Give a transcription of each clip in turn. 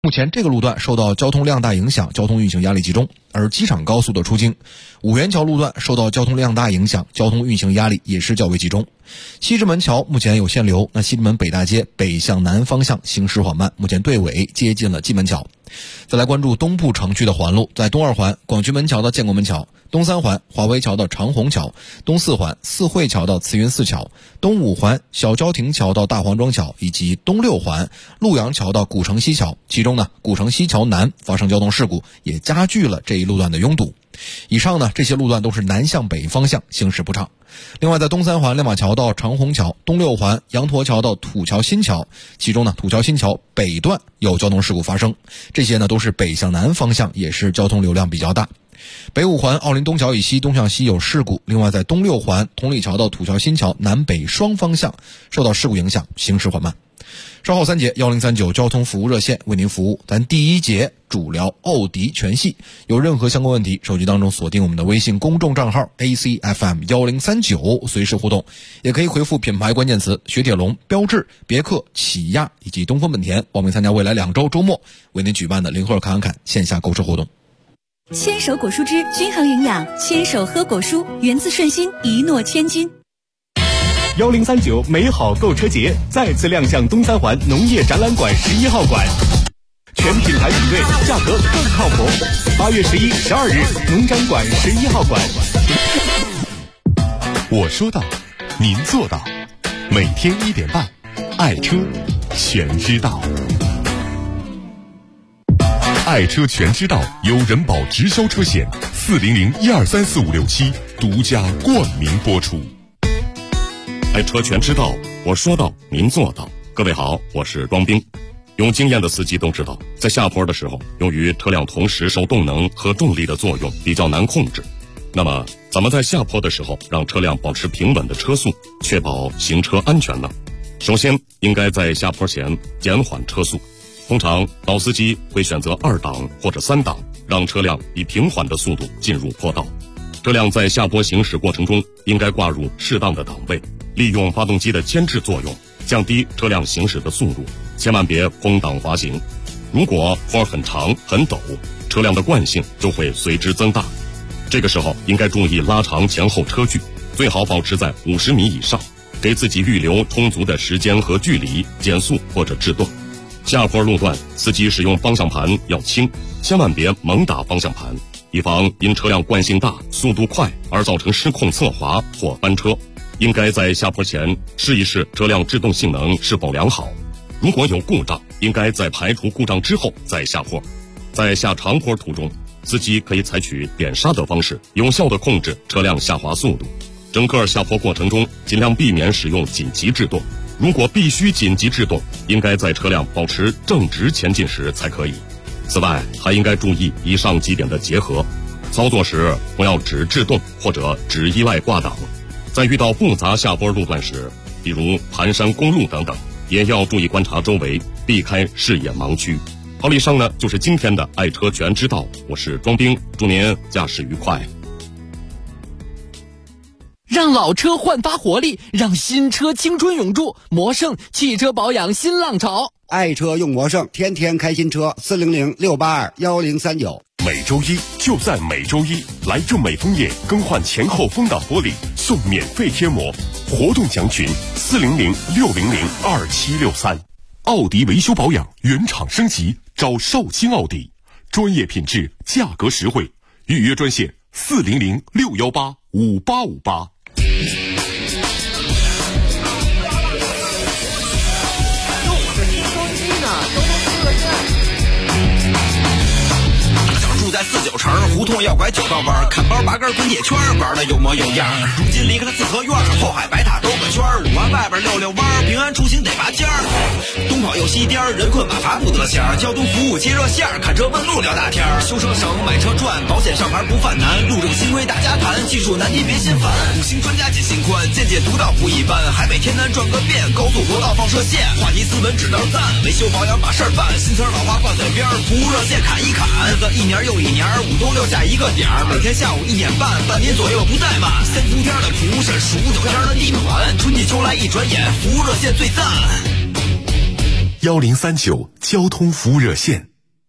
目前这个路段受到交通量大影响，交通运行压力集中，而机场高速的出京五元桥路段受到交通量大影响，交通运行压力也是较为集中。西直门桥目前有限流，那西直门北大街北向南方向行驶缓慢，目前队尾接近了蓟门桥。再来关注东部城区的环路，在东二环广渠门桥到建国门桥，东三环华威桥到长虹桥，东四环四惠桥到慈云寺桥，东五环小郊亭桥到大黄庄桥，以及东六环陆阳桥到古城西桥。其中呢，古城西桥南发生交通事故，也加剧了这一路段的拥堵。以上呢，这些路段都是南向北方向行驶不畅。另外，在东三环亮马桥到长虹桥，东六环羊驼桥到土桥新桥，其中呢，土桥新桥北段有交通事故发生，这些呢都是北向南方向，也是交通流量比较大。北五环奥林东桥以西东向西有事故，另外在东六环同里桥到土桥新桥南北双方向受到事故影响，行驶缓慢。稍后3节1039交通服务热线为您服务。咱第1节主聊奥迪全系，有任何相关问题，手机当中锁定我们的微信公众账号 ACFM1039，随时互动，也可以回复品牌关键词雪铁龙、标致、别克、起亚以及东风本田，报名参加未来2周周末为您举办的零赫侃侃线下购车活动。 牵手果蔬汁均衡营养，牵手喝果蔬，源自顺心，一诺千金。 1039美好购车节再次亮相东三环农业展览馆11号馆，全品牌比对，价格更靠谱。8月11、12日，农展馆11号馆。 我说到，您做到，每天1点半，爱车全知道。爱车全知道由人保直销车险400123456独家冠名播出。 爱车全知道，我说到，您做到。各位好，我是庄兵。有经验的司机都知道，在下坡的时候，由于车辆同时受动能和重力的作用，比较难控制。那么，怎么在下坡的时候让车辆保持平稳的车速，确保行车安全呢？首先，应该在下坡前减缓车速。通常，老司机会选择2档或者3档，让车辆以平缓的速度进入坡道。车辆在下坡行驶过程中，应该挂入适当的档位，利用发动机的牵制作用，降低车辆行驶的速度，千万别空档滑行。如果坡很长很陡，车辆的惯性就会随之增大。这个时候应该注意拉长前后车距，最好保持在50米以上，给自己预留充足的时间和距离减速或者制动。下坡路段，司机使用方向盘要轻，千万别猛打方向盘，以防因车辆惯性大、速度快而造成失控侧滑或翻车。应该在下坡前试一试车辆制动性能是否良好，如果有故障，应该在排除故障之后再下坡。在下长坡途中，司机可以采取点刹的方式，有效地控制车辆下滑速度。整个下坡过程中，尽量避免使用紧急制动。如果必须紧急制动，应该在车辆保持正直前进时才可以。此外，还应该注意以上几点的结合。操作时不要只制动或者只依赖挂档。在遇到复杂下坡路段时，比如盘山公路等等，也要注意观察周围，避开视野盲区。好了，以上呢就是今天的爱车全知道，我是庄兵，祝您驾驶愉快。 让老车焕发活力，让新车青春永驻。魔胜汽车保养新浪潮， 爱车用魔胜，天天开新车。400-682-1039。 每周一就在每周一，来正美枫叶更换前后风挡玻璃送免费贴膜，活动详询400-600-2763。奥迪维修保养原厂升级，找绍兴奥迪，专业品质，价格实惠，预约专线400-618-5858。 在49城胡同要拐9道弯，看包拔根滚铁圈，玩的有模有样。如今离开了四合院，后海白塔兜个圈，5环外边溜弯，平安出行得拔尖儿。东跑又西颠，人困马乏不得闲。交通服务接热线，看车问路聊大天。修车省，买车赚，保险上牌不犯难。路政新规大家谈，技术难题别心烦。5星专家解心宽，见解独到不一般。海北天南转个遍，高速国道放射线。话题斯文只当赞，维修保养把事儿办。新词老话挂嘴边，服务热线砍一砍。日子一年又一年，5都留下一个点儿，每天下午1点半，半年左右不怠慢。3伏天的蒲是数9天的地暖，春季秋来一转眼，服务热线最赞。 1039交通服务热线。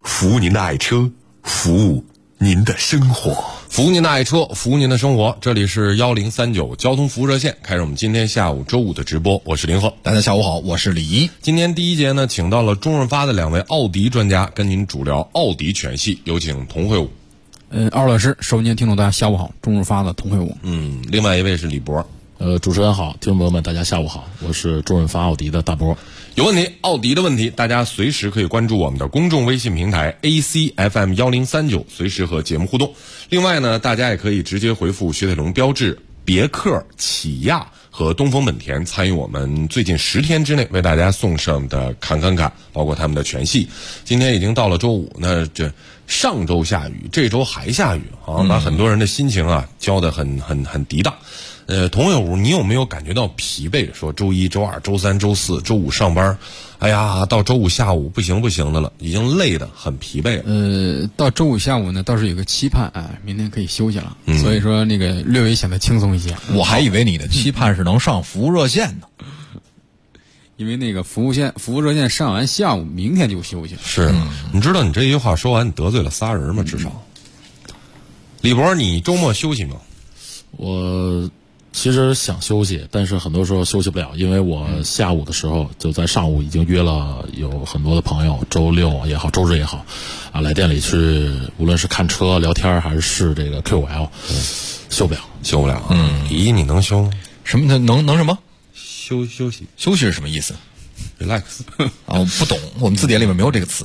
服务您的爱车，服务您的生活， 服务您的爱车，服务您的生活。这里是1039交通服务热线，开始我们今天下午周五的直播。我是林鹤， 大家下午好，我是李一。 今天第一节呢，请到了中润发的2位奥迪专家，跟您主聊奥迪全系。有请童慧武。 二老师，收音机听众大家下午好，中润发的童慧武。 另外一位是李博。 主持人好，听众朋友们大家下午好，我是中润发奥迪的大波。 有问题，奥迪的问题，大家随时可以关注我们的公众微信平台 ACFM1039，随时和节目互动。另外呢，大家也可以直接回复雪铁龙标致、别克、起亚和东风本田，参与我们最近10天之内为大家送上的侃侃侃，包括他们的全系。今天已经到了周五，那这上周下雨，这周还下雨，好像把很多人的心情啊浇得很涤荡。童慧武，你有没有感觉到疲惫？说周一、周二、周三、周四、周五上班，哎呀，到周五下午不行的了，已经累得很疲惫了。 到周五下午呢，倒是有个期盼，明天可以休息了，所以说那个略微显得轻松一些。 我还以为你的期盼是能上服务热线呢。 因为那个服务热线上完下午，明天就休息了。 是，你知道你这句话说完，你得罪了仨人吗？至少。李博，你周末休息吗？ 我其实想休息，但是很多时候休息不了，因为我下午的时候就在上午已经约了有很多的朋友，周六也好，周日也好，来店里去，无论是看车、聊天还是试这个 Q5L，休不了。 李，你能休吗？ 什么能什么？ 休息是什么意思 ？relax 啊，我不懂，我们字典里面没有这个词。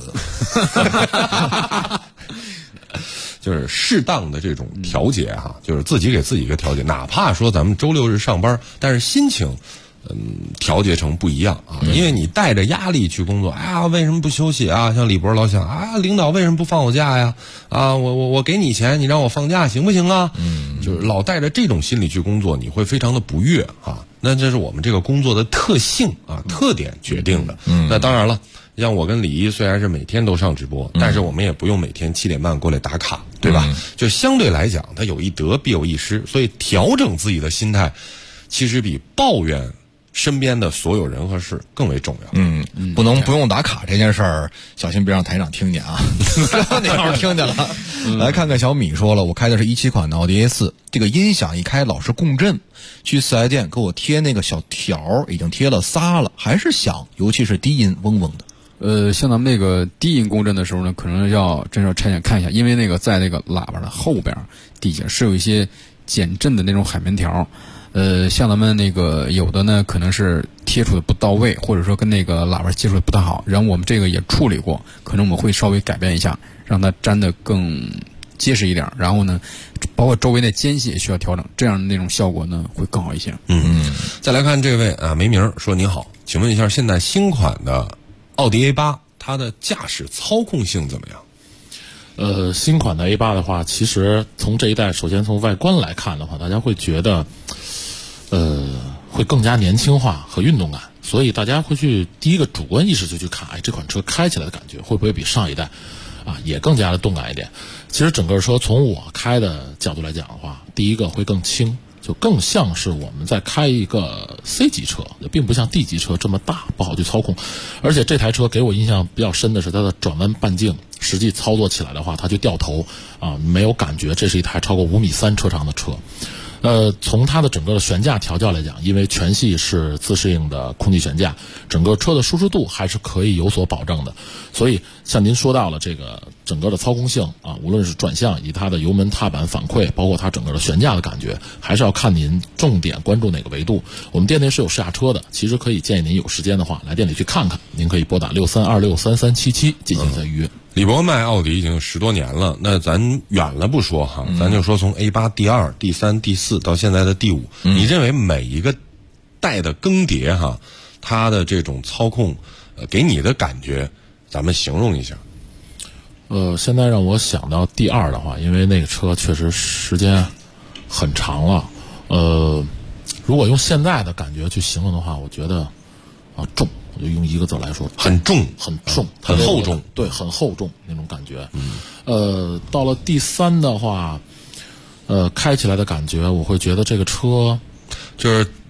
就是适当的这种调节哈，就是自己给自己一个调节，哪怕说咱们周六日上班，但是心情调节成不一样啊，因为你带着压力去工作，为什么不休息啊？像李博老想领导为什么不放我假呀？我给你钱，你让我放假行不行啊？就是老带着这种心理去工作，你会非常的不悦啊。那这是我们这个工作的特性啊，特点决定的。那当然了，像我跟李一虽然是每天都上直播，但是我们也不用每天7点半过来打卡，对吧？就相对来讲，它有一得必有一失，所以调整自己的心态，其实比抱怨身边的所有人和事更为重要。 不用打卡这件事儿，小心别让台长听见啊！你要是听见了，来看看小米说了，我开的是17款的奥迪 A4，这个音响一开老是共振，去4S店给我贴那个小条，已经贴了仨了，还是响，尤其是低音嗡嗡的。 像咱们那个低音共振的时候呢，可能真要拆解看一下，因为那个在那个喇叭的后边底下是有一些减震的那种海绵条。像咱们那个有的呢，可能是贴出的不到位，或者说跟那个喇叭接触的不太好，然后我们这个也处理过，可能我们会稍微改变一下，让它粘得更结实一点，然后呢，包括周围的间隙也需要调整，这样的那种效果呢会更好一些。 再来看这位没名说你好，请问一下，现在新款的奥迪 A8 它的驾驶操控性怎么样？ 新款的 A8 的话，其实从这一代，首先从外观来看的话，大家会觉得会更加年轻化和运动感，所以大家会去第一个主观意识就去看，这款车开起来的感觉会不会比上一代也更加的动感一点。其实整个车从我开的角度来讲的话，第一个会更轻，就更像是我们在开一个 C 级车，并不像 D 级车这么大，不好去操控。而且这台车给我印象比较深的是它的转弯半径，实际操作起来的话，它就掉头没有感觉这是一台超过5.3米车长的车。从它的整个的悬架调教来讲，因为全系是自适应的空气悬架，整个车的舒适度还是可以有所保证的。所以像您说到了这个整个的操控性无论是转向以及它的油门踏板反馈，包括它整个的悬架的感觉，还是要看您重点关注哪个维度。我们店内是有试驾车的，其实可以建议您有时间的话来店里去看看，您可以拨打63263377进行一下预约。 李博卖奥迪已经10多年了，那咱远了不说哈，咱就说从 A8 第2、第3、第4到现在的第5，你认为每一个代的更迭它的这种操控给你的感觉，咱们形容一下。 现在让我想到第2的话，因为那个车确实时间很长了，如果用现在的感觉去形容的话，我觉得重。我就用一个字来说， 很重， 很重， 很厚重， 对，很厚重那种感觉。到了第3的话，开起来的感觉，我会觉得这个车就是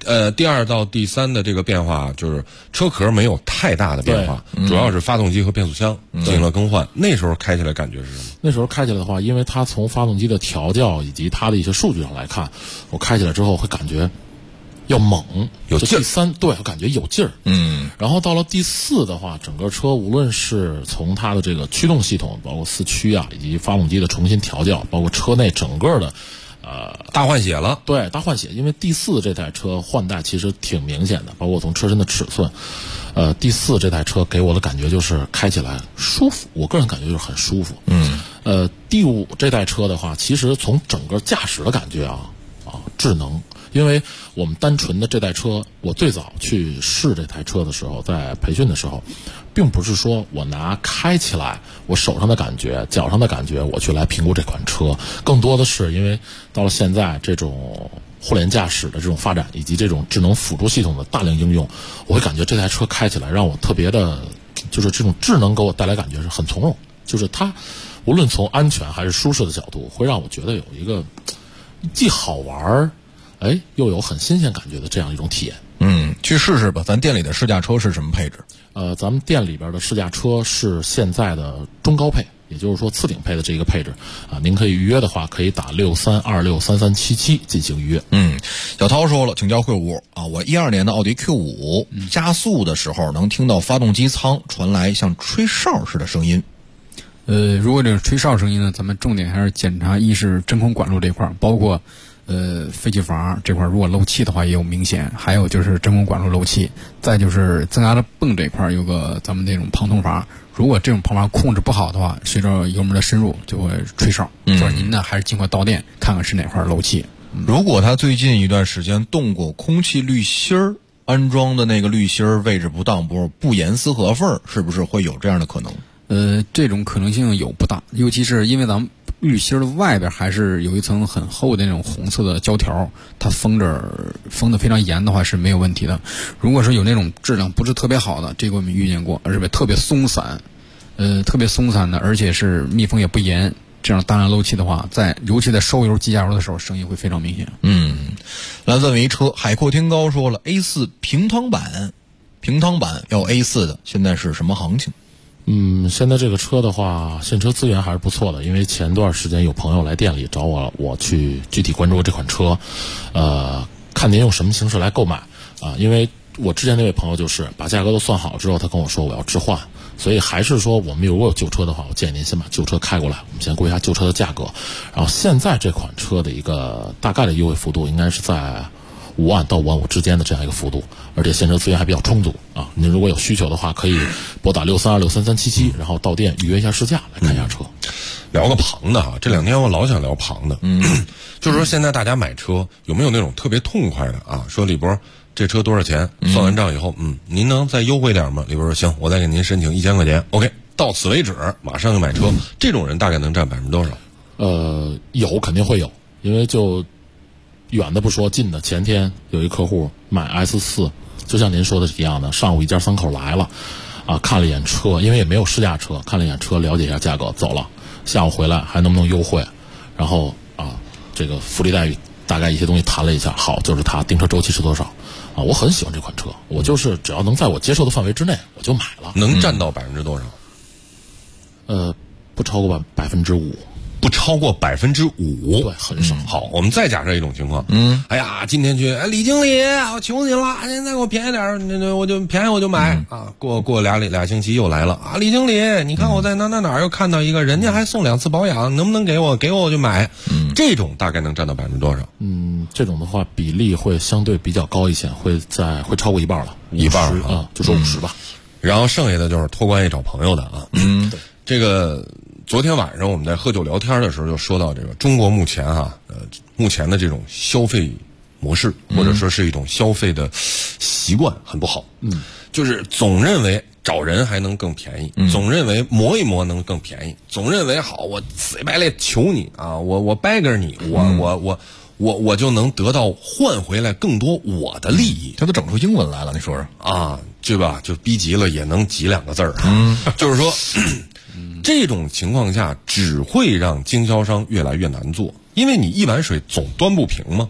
第2到第3的这个变化就是车壳没有太大的变化，主要是发动机和变速箱进行了更换。那时候开起来感觉是什么？ 那时候开起来的话，因为它从发动机的调教以及它的一些数据上来看，我开起来之后会感觉要猛， 有劲儿。 第3，对，我感觉有劲儿。然后到了第4的话，整个车无论是从它的这个驱动系统，包括4驱啊，以及发动机的重新调教，包括车内整个的大换血了。 对，大换血。因为第4这台车换代其实挺明显的，包括从车身的尺寸。第4这台车给我的感觉就是开起来舒服，我个人感觉就是很舒服。第5这台车的话，其实从整个驾驶的感觉智能。因为我们单纯的这台车，我最早去试这台车的时候，在培训的时候，并不是说我拿开起来我手上的感觉、脚上的感觉我去来评估这款车，更多的是因为到了现在这种互联驾驶的这种发展，以及这种智能辅助系统的大量应用，我会感觉这台车开起来让我特别的，就是这种智能给我带来感觉是很从容，就是它无论从安全还是舒适的角度，会让我觉得有一个既好玩又有很新鲜感觉的这样一种体验。 去试试吧。咱店里的试驾车是什么配置？ 咱们店里边的试驾车是现在的中高配，也就是说次顶配的这个配置您可以预约的话，可以打63263377进行预约。 小涛说了，请教会务我12年的奥迪 Q5 加速的时候，能听到发动机舱传来像吹哨似的声音。 如果这种吹哨声音呢，咱们重点还是检查，一是真空管路这块，包括废气阀这块如果漏气的话也有明显，还有就是真空管路漏气，再就是增压的泵这块有个咱们这种旁通阀，如果这种旁阀控制不好的话，随着油门的深入就会吹哨。就是您呢还是尽快到店看看是哪块漏气。 如果他最近一段时间动过空气滤芯儿，安装的那个滤芯儿位置不当，不严丝合缝，是不是会有这样的可能？ 这种可能性有不大，尤其是因为咱们滤芯的外边还是有一层很厚的那种红色的胶条，它封得非常严的话是没有问题的。如果是有那种质量不是特别好的，这个我们遇见过，而且特别松散，的，而且是密封也不严，这样大量漏气的话，尤其在收油机加油的时候，声音会非常明显。 蓝色维车海阔天高说了 A4 平汤版要 A4 的，现在是什么行情？ 现在这个车的话，现车资源还是不错的，因为前段时间有朋友来店里找我去具体关注这款车，看您用什么形式来购买因为我之前那位朋友就是把价格都算好之后，他跟我说我要置换，所以还是说我们如果有旧车的话，我建议您先把旧车开过来，我们先估一下旧车的价格，然后现在这款车的一个大概的优惠幅度应该是在5万到5万5之间的这样一个幅度，而且现车资源还比较充足您如果有需求的话，可以拨打63263377，然后到店预约一下试驾来看一下车。 聊个旁的这2天我老想聊旁的，就是说现在大家买车有没有那种特别痛快的说李博这车多少钱，算完账以后您能再优惠点吗？李博说行，我再给您申请1000块钱 OK， 到此为止，马上就买车。这种人大概能占多少？ 有，肯定会有，因为就远的不说，近的前天有一客户买 S4， 就像您说的是一样的，上午一家3口来了看了一眼车，因为也没有试驾车，看了一眼车，了解一下价格走了，下午回来还能不能优惠，然后这个福利待遇大概一些东西谈了一下，好，就是它订车周期是多少我很喜欢这款车，我就是只要能在我接受的范围之内我就买了。 能占到多少？ 不超过5%。 不超过5%， 对，很少。 好，我们再假设一种情况，哎呀，今天去，李经理，我求你了，现在给我便宜点，我就便宜我就买过俩星期又来了李经理，你看我在哪又看到一个人家还送2次保养，能不能给我我就买。这种大概能占到多少？ 这种的话比例会相对比较高一些，会超过一半了 ，1半就说50吧。 然后剩下的就是托关系找朋友的对，这个。昨天晚上我们在喝酒聊天的时候就说到这个中国目前目前的这种消费模式或者说是一种消费的习惯很不好，就是总认为找人还能更便宜，总认为磨一磨能更便宜，总认为好我死乞白赖求你我掰给你，我就能得到换回来更多我的利益。 他都整出英文来了，你说说对吧？就逼急了也能急2个字儿就是说这种情况下只会让经销商越来越难做，因为你一碗水总端不平嘛。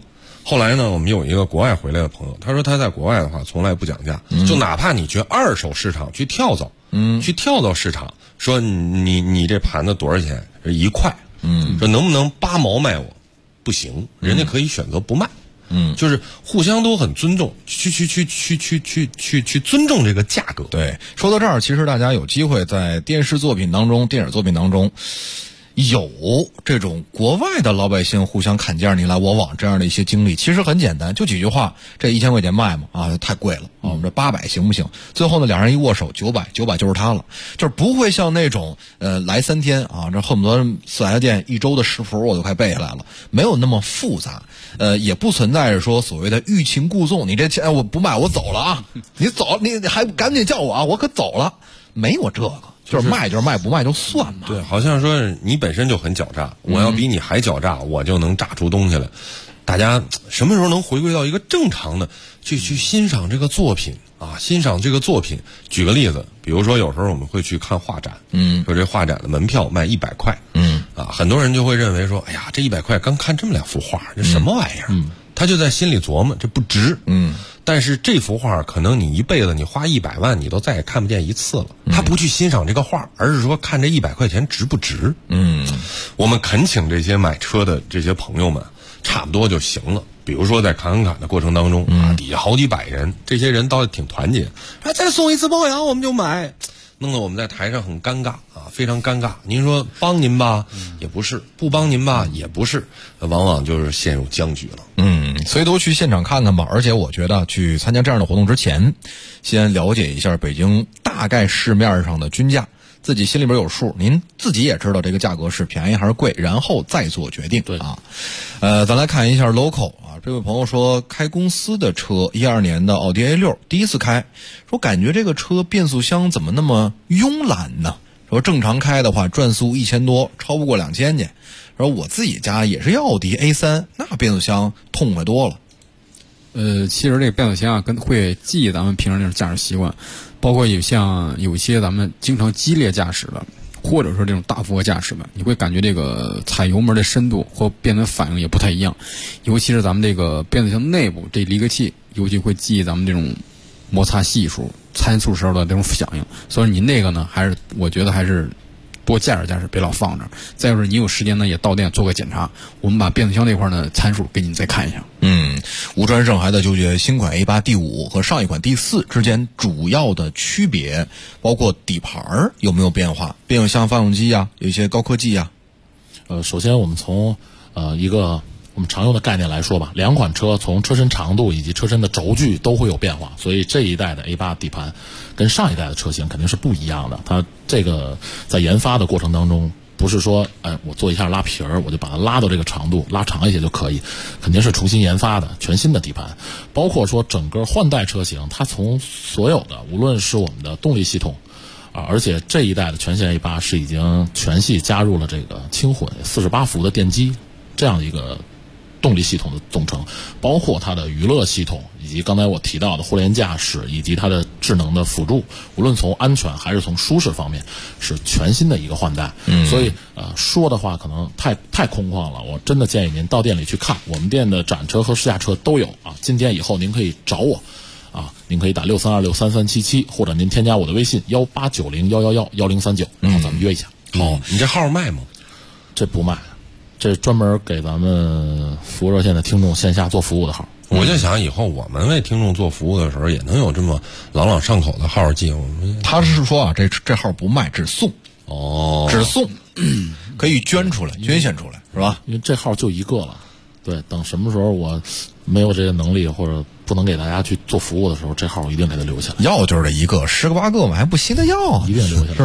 后来呢，我们有一个国外回来的朋友，他说他在国外的话从来不讲价，就哪怕你去二手市场去跳蚤，去跳蚤市场，说你这盘子多少钱？1块，说能不能8毛卖我？不行，人家可以选择不卖。就是互相都很尊重，去尊重这个价格。 对，说到这儿，其实大家有机会在电视作品当中、电影作品当中，有这种国外的老百姓互相砍价你来我往这样的一些经历。其实很简单，就几句话，这1000块钱卖吗？啊，太贵了啊，我们这800行不行？最后呢，两人一握手，900就是他了，就是不会像那种来3天啊，这恨不得4 S 店1周的食谱我都快背下来了，没有那么复杂。也不存在着说所谓的欲擒故纵，你这钱我不卖，我走了啊！你走，你还赶紧叫我啊！我可走了，没有这个，就是卖就是卖，不卖就算嘛。 对，好像说你本身就很狡诈，我要比你还狡诈，我就能炸出东西来。大家什么时候能回归到一个正常的去欣赏这个作品啊？欣赏这个作品。举个例子，比如说有时候我们会去看画展，说这画展的门票卖100块，很多人就会认为说，哎呀，这100块刚看这么2幅画，这什么玩意儿？他就在心里琢磨，这不值。但是这幅画可能你一辈子你花100万你都再也看不见一次了。他不去欣赏这个画，而是说看这100块钱值不值。我们恳请这些买车的这些朋友们，差不多就行了。比如说在砍的过程当中啊，底下好几百人，这些人倒是挺团结，再送一次保养我们就买，弄得我们在台上很尴尬啊，非常尴尬。您说帮您吧，也不是；不帮您吧，也不是，往往就是陷入僵局了。 所以都去现场看看吧。而且我觉得去参加这样的活动之前，先了解一下北京大概市面上的均价，自己心里边有数，您自己也知道这个价格是便宜还是贵，然后再做决定。对啊，咱来看一下 local 啊，这位朋友说开公司的车，12年的奥迪 A6 第一次开，说感觉这个车变速箱怎么那么慵懒呢？说正常开的话转速1000多，超不过2000去。说我自己家也是奥迪 A3， 那变速箱痛快多了。 其实这个变速箱啊，会记忆咱们平时那种驾驶习惯，包括有一些咱们经常激烈驾驶的，或者说这种大幅驾驶的，你会感觉这个踩油门的深度或变速反应也不太一样。尤其是咱们这个变速箱内部这离合器，尤其会记忆咱们这种摩擦系数、参数时候的这种响应。所以你那个呢，我觉得还是多驾驶，别老放着。再就是你有时间呢，也到店做个检查。我们把变速箱那块呢参数给你再看一下。 吴传胜还在纠结新款 A8 第5和上一款第4之间主要的区别，包括底盘有没有变化，变速箱发动机啊，有一些高科技啊。 首先我们从一个我们常用的概念来说吧，两款车从车身长度以及车身的轴距都会有变化，所以这一代的 A8 底盘跟上一代的车型肯定是不一样的。它这个在研发的过程当中，不是说我做一下拉皮儿我就把它拉到这个长度，拉长一些就可以，肯定是重新研发的全新的底盘。包括说整个换代车型，它从所有的无论是我们的动力系统而且这一代的全系 A8 是已经全系加入了这个轻混48伏的电机这样的一个动力系统的总成，包括它的娱乐系统，以及刚才我提到的互联驾驶，以及它的智能的辅助，无论从安全还是从舒适方面，是全新的一个换代。所以说的话可能太空旷了，我真的建议您到店里去看，我们店的展车和试驾车都有啊。今天以后您可以找我啊，您可以打63263377，或者您添加我的微信189011111039，然后咱们约一下。 好，你这号卖吗？ 这不卖。这专门给咱们服务热线的听众线下做服务的号。 我就想以后我们为听众做服务的时候，也能有这么朗朗上口的号记。 他是说啊，这号不卖，只送。只送，可以捐出来，捐献出来，是吧？ 因为这号就一个了。对，等什么时候我没有这个能力或者不能给大家去做服务的时候，这号我一定给他留下来。 要就是这一个，10个8个嘛，还不稀得要， 一定留下来，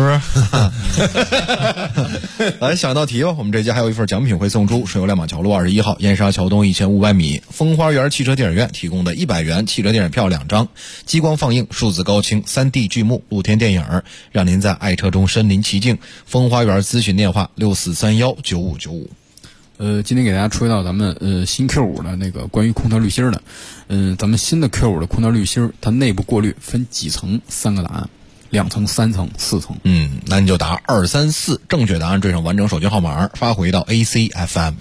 是不是？来，想一道题吧。我们这家还有一份奖品会送出，顺游亮马桥路21号燕莎桥东1500米风花园汽车电影院提供的100元汽车电影票2张，激光放映、数字高清、3D 剧目、露天电影，让您在爱车中身临其境。风花园咨询电话64319595。 今天给大家出一道咱们新 Q5 的那个关于空调滤芯的，咱们新的 Q5 的空调滤芯，它内部过滤分几层3个答案。 2层、3层、4层。 那你就打234，正确答案缀上完整手机号码，发回到 ACFM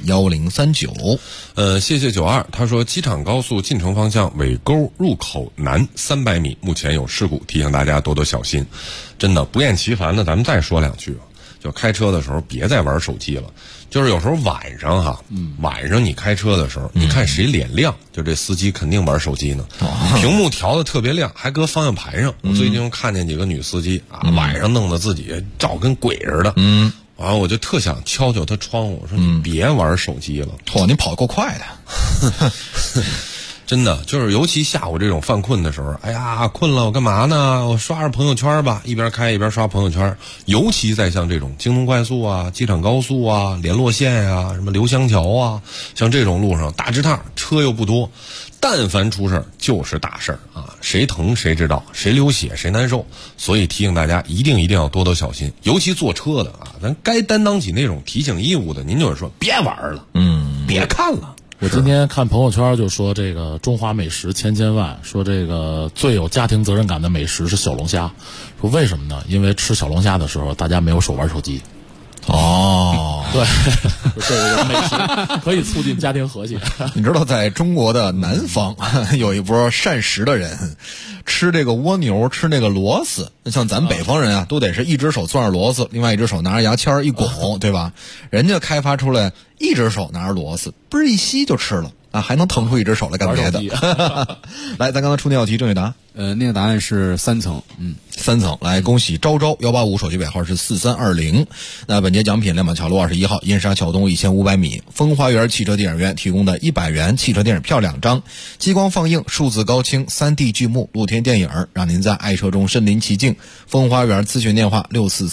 1039。 谢谢92，他说机场高速进城方向尾沟入口南300米，目前有事故，提醒大家多多小心。真的不厌其烦的，咱们再说2句，就开车的时候别再玩手机了。就是有时候晚上哈，晚上你开车的时候，你看谁脸亮，就这司机肯定玩手机呢。屏幕调的特别亮，还搁方向盘上。我最近看见几个女司机啊，晚上弄得自己照跟鬼似的。完了我就特想敲敲他窗户，我说你别玩手机了。 你跑够快的。 真的就是尤其下午这种犯困的时候，哎呀困了我干嘛呢，我刷着朋友圈吧，一边开一边刷朋友圈。尤其在像这种京东快速啊、机场高速啊、联络线啊、什么刘香桥啊，像这种路上大直趟车又不多，但凡出事就是大事啊，谁疼谁知道，谁流血谁难受。所以提醒大家一定要多多小心，尤其坐车的啊，咱该担当起那种提醒义务的，您就是说别玩了，别看了。 我今天看朋友圈就说这个中华美食千万，说这个最有家庭责任感的美食是小龙虾，说为什么呢？因为吃小龙虾的时候大家没有手玩手机。对，这个美食可以促进家庭和谐。 你知道在中国的南方有一波膳食的人，吃这个蜗牛，吃那个螺丝。像咱北方人啊，都得是一只手攥着螺丝，另外一只手拿着牙签一拱，对吧？人家开发出来一只手拿着螺丝，不是一吸就吃了啊，还能腾出一只手来干别的。来，咱刚才出那道题正确答案。 那个答案是3层。 3层。来，恭喜昭昭185，手机尾号是4320。那本节奖品亮马桥路21号燕莎桥东1500米风花园汽车电影院提供的100元汽车电影票2张，激光放映、数字高清、3D 剧目、露天电影，让您在爱车中身临其境。风花园咨询电话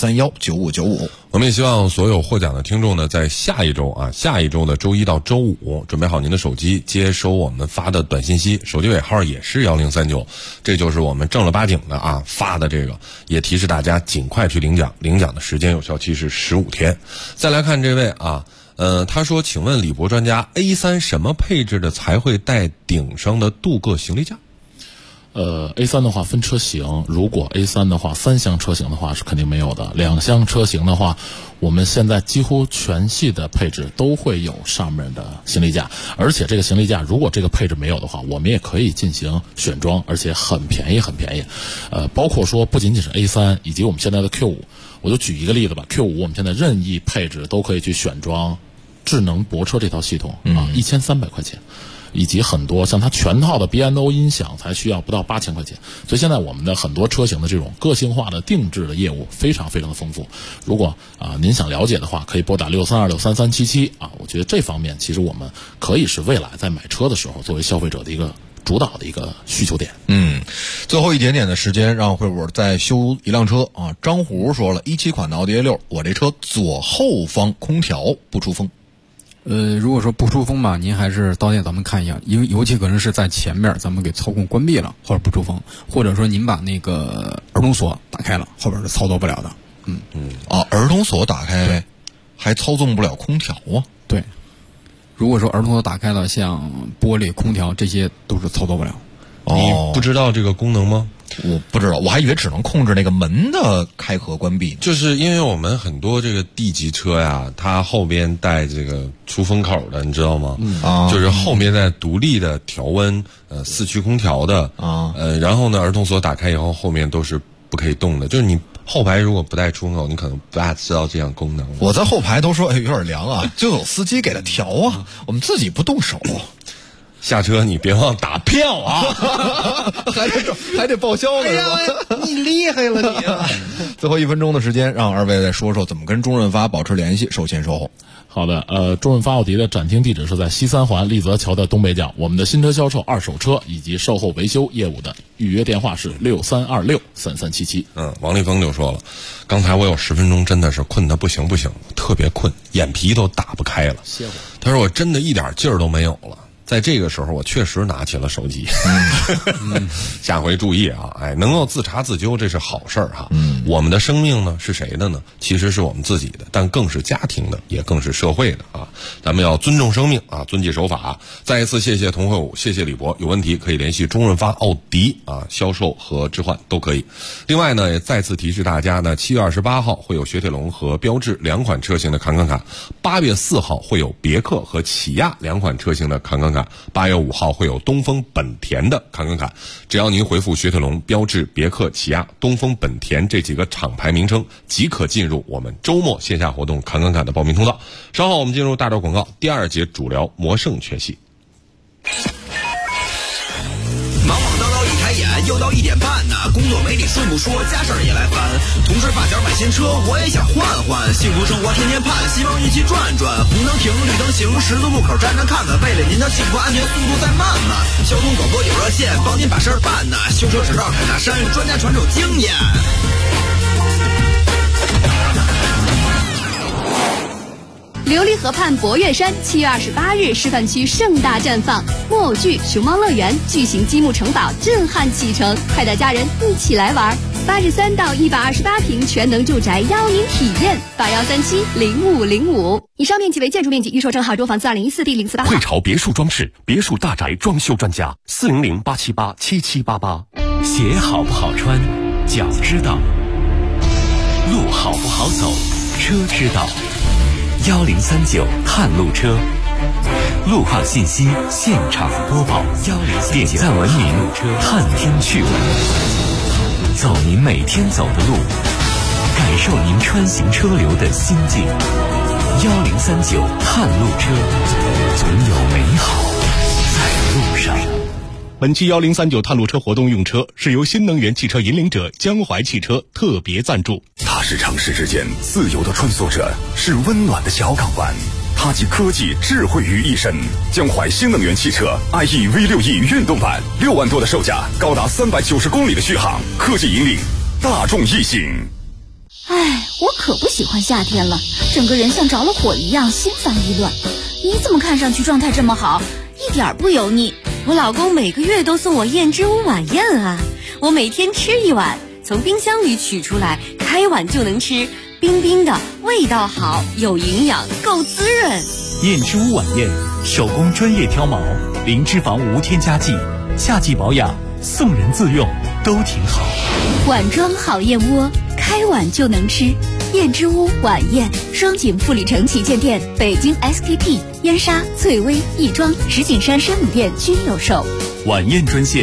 64319595。 我们也希望所有获奖的听众呢，在下一周的周一到周五，准备好您的手机，接收我们发的短信息，手机尾号也是1039，这就是我们正儿八经的啊发的这个，也提示大家尽快去领奖，领奖的时间有效期是15天。再来看这位啊，他说，请问李博专家 ，A3 什么配置的才会带顶上的镀铬行李架 ？A3 的话分车型，如果 A3 的话3厢车型的话是肯定没有的，2厢车型的话，我们现在几乎全系的配置都会有上面的行李架，而且这个行李架如果这个配置没有的话，我们也可以进行选装，而且很便宜。包括说不仅仅是 A3 以及我们现在的 Q5， 我就举一个例子吧， Q5 我们现在任意配置都可以去选装智能泊车这套系统1300块钱。以及很多像它全套的 B&O 音响才需要不到8000块钱，所以现在我们的很多车型的这种个性化的定制的业务非常的丰富。如果您想了解的话，可以拨打632633377我觉得这方面其实我们可以是未来在买车的时候作为消费者的一个主导的一个需求点。 最后一点点的时间，让慧武再修一辆车啊。张胡说了，17款的奥迪 A6，我这车左后方空调不出风。 如果说不出风吧，您还是到店咱们看一下，尤其可能是在前面咱们给操控关闭了，或者不出风，或者说您把那个儿童锁打开了，后边是操作不了的。 儿童锁打开还操纵不了空调啊？ 对，如果说儿童锁打开了，像玻璃、空调这些都是操作不了。 你不知道这个功能吗？ 我不知道，我还以为只能控制那个门的开合关闭。 就是因为我们很多这个 D 级车呀，它后边带这个出风口的，你知道吗？就是后面带独立的调温4驱空调的然后呢，儿童锁打开以后，后面都是不可以动的。就是你后排如果不带出风口，你可能不大知道这样功能。 我在后排都说有点凉啊，就有司机给他调啊，我们自己不动手。 下车你别忘打票啊， 还得报销呢，是吧？ 你厉害了你！ 最后1分钟的时间，让二位再说说怎么跟中润发保持联系，售前售后。 好的，中润发奥迪的展厅地址是在西三环立泽桥的东北角。我们的新车销售、二手车以及售后维修业务的预约电话是63263377。 王立峰就说了，刚才我有10分钟真的是困得不行，特别困，眼皮都打不开了。 歇会儿。 他说我真的一点劲儿都没有了。 在这个时候我确实拿起了手机。下回注意啊，能够自查自纠，这是好事儿哈。我们的生命呢是谁的呢？其实是我们自己的，但更是家庭的，也更是社会的啊。咱们要尊重生命啊，遵纪守法。再一次谢谢童慧武，谢谢李博，有问题可以联系中润发奥迪啊，销售和置换都可以。另外呢，也再次提示大家呢，7月28号会有雪铁龙和标致2款车型的侃侃侃，8月4号会有别克和起亚2款车型的侃侃侃，8月5号会有东风本田的侃侃侃。只要您回复雪铁龙、标致、别克、起亚、东风本田这几个厂牌名称，即可进入我们周末线下活动侃侃侃的报名通道。稍后我们进入大招广告，第2节主聊魔圣全系。 忙忙叨叨一开眼，又到1点半呢，工作没理顺不说，家事儿也来烦。同事发小买新车，我也想换换，幸福生活天天盼，希望一起转转。红灯停，绿灯行，十字路口站站看看，为了您的幸福安全，速度再慢慢。交通广播有热线，帮您把事儿办呢。修车执照开大山，专家传授经验。 琉璃河畔博岳山，7月28日示范区盛大绽放，木偶剧、熊猫乐园、巨型积木城堡震撼启程，快带家人一起来玩。83到128平全能住宅邀您体验，81370505。以上面积为建筑面积，预售证号中房子2014第048号。 汇潮别墅装饰，别墅大宅装修专家，400-878-7788。 鞋好不好穿，脚知道；路好不好走，车知道。1039探路车，路况信息现场播报。点赞文明，探听趣闻，走您每天走的路，感受您穿行车流的心境。1039探路车，总有美好在路上。 本期1039探路车活动用车是由新能源汽车引领者江淮汽车特别赞助。 它是城市之间自由的穿梭者，是温暖的小港湾。它集科技智慧于一身。江淮新能源汽车 IE V6E 运动版，6万多的售价，高达390公里的续航，科技引领大众异性。 哎，我可不喜欢夏天了，整个人像着了火一样心烦意乱。你怎么看上去状态这么好，一点不油腻？ 我老公每个月都送我燕之屋晚宴啊，我每天吃一碗，从冰箱里取出来，开碗就能吃，冰冰的，味道好，有营养，够滋润。 燕之屋晚宴，手工专业挑毛，零脂肪无添加剂，夏季保养，送人自用都挺好。 碗装好燕窝，开碗就能吃。燕之屋晚宴，双井富力城旗舰店、北京 SKP、燕莎、翠微、亦庄、石景山山姆店均有售。 晚宴专线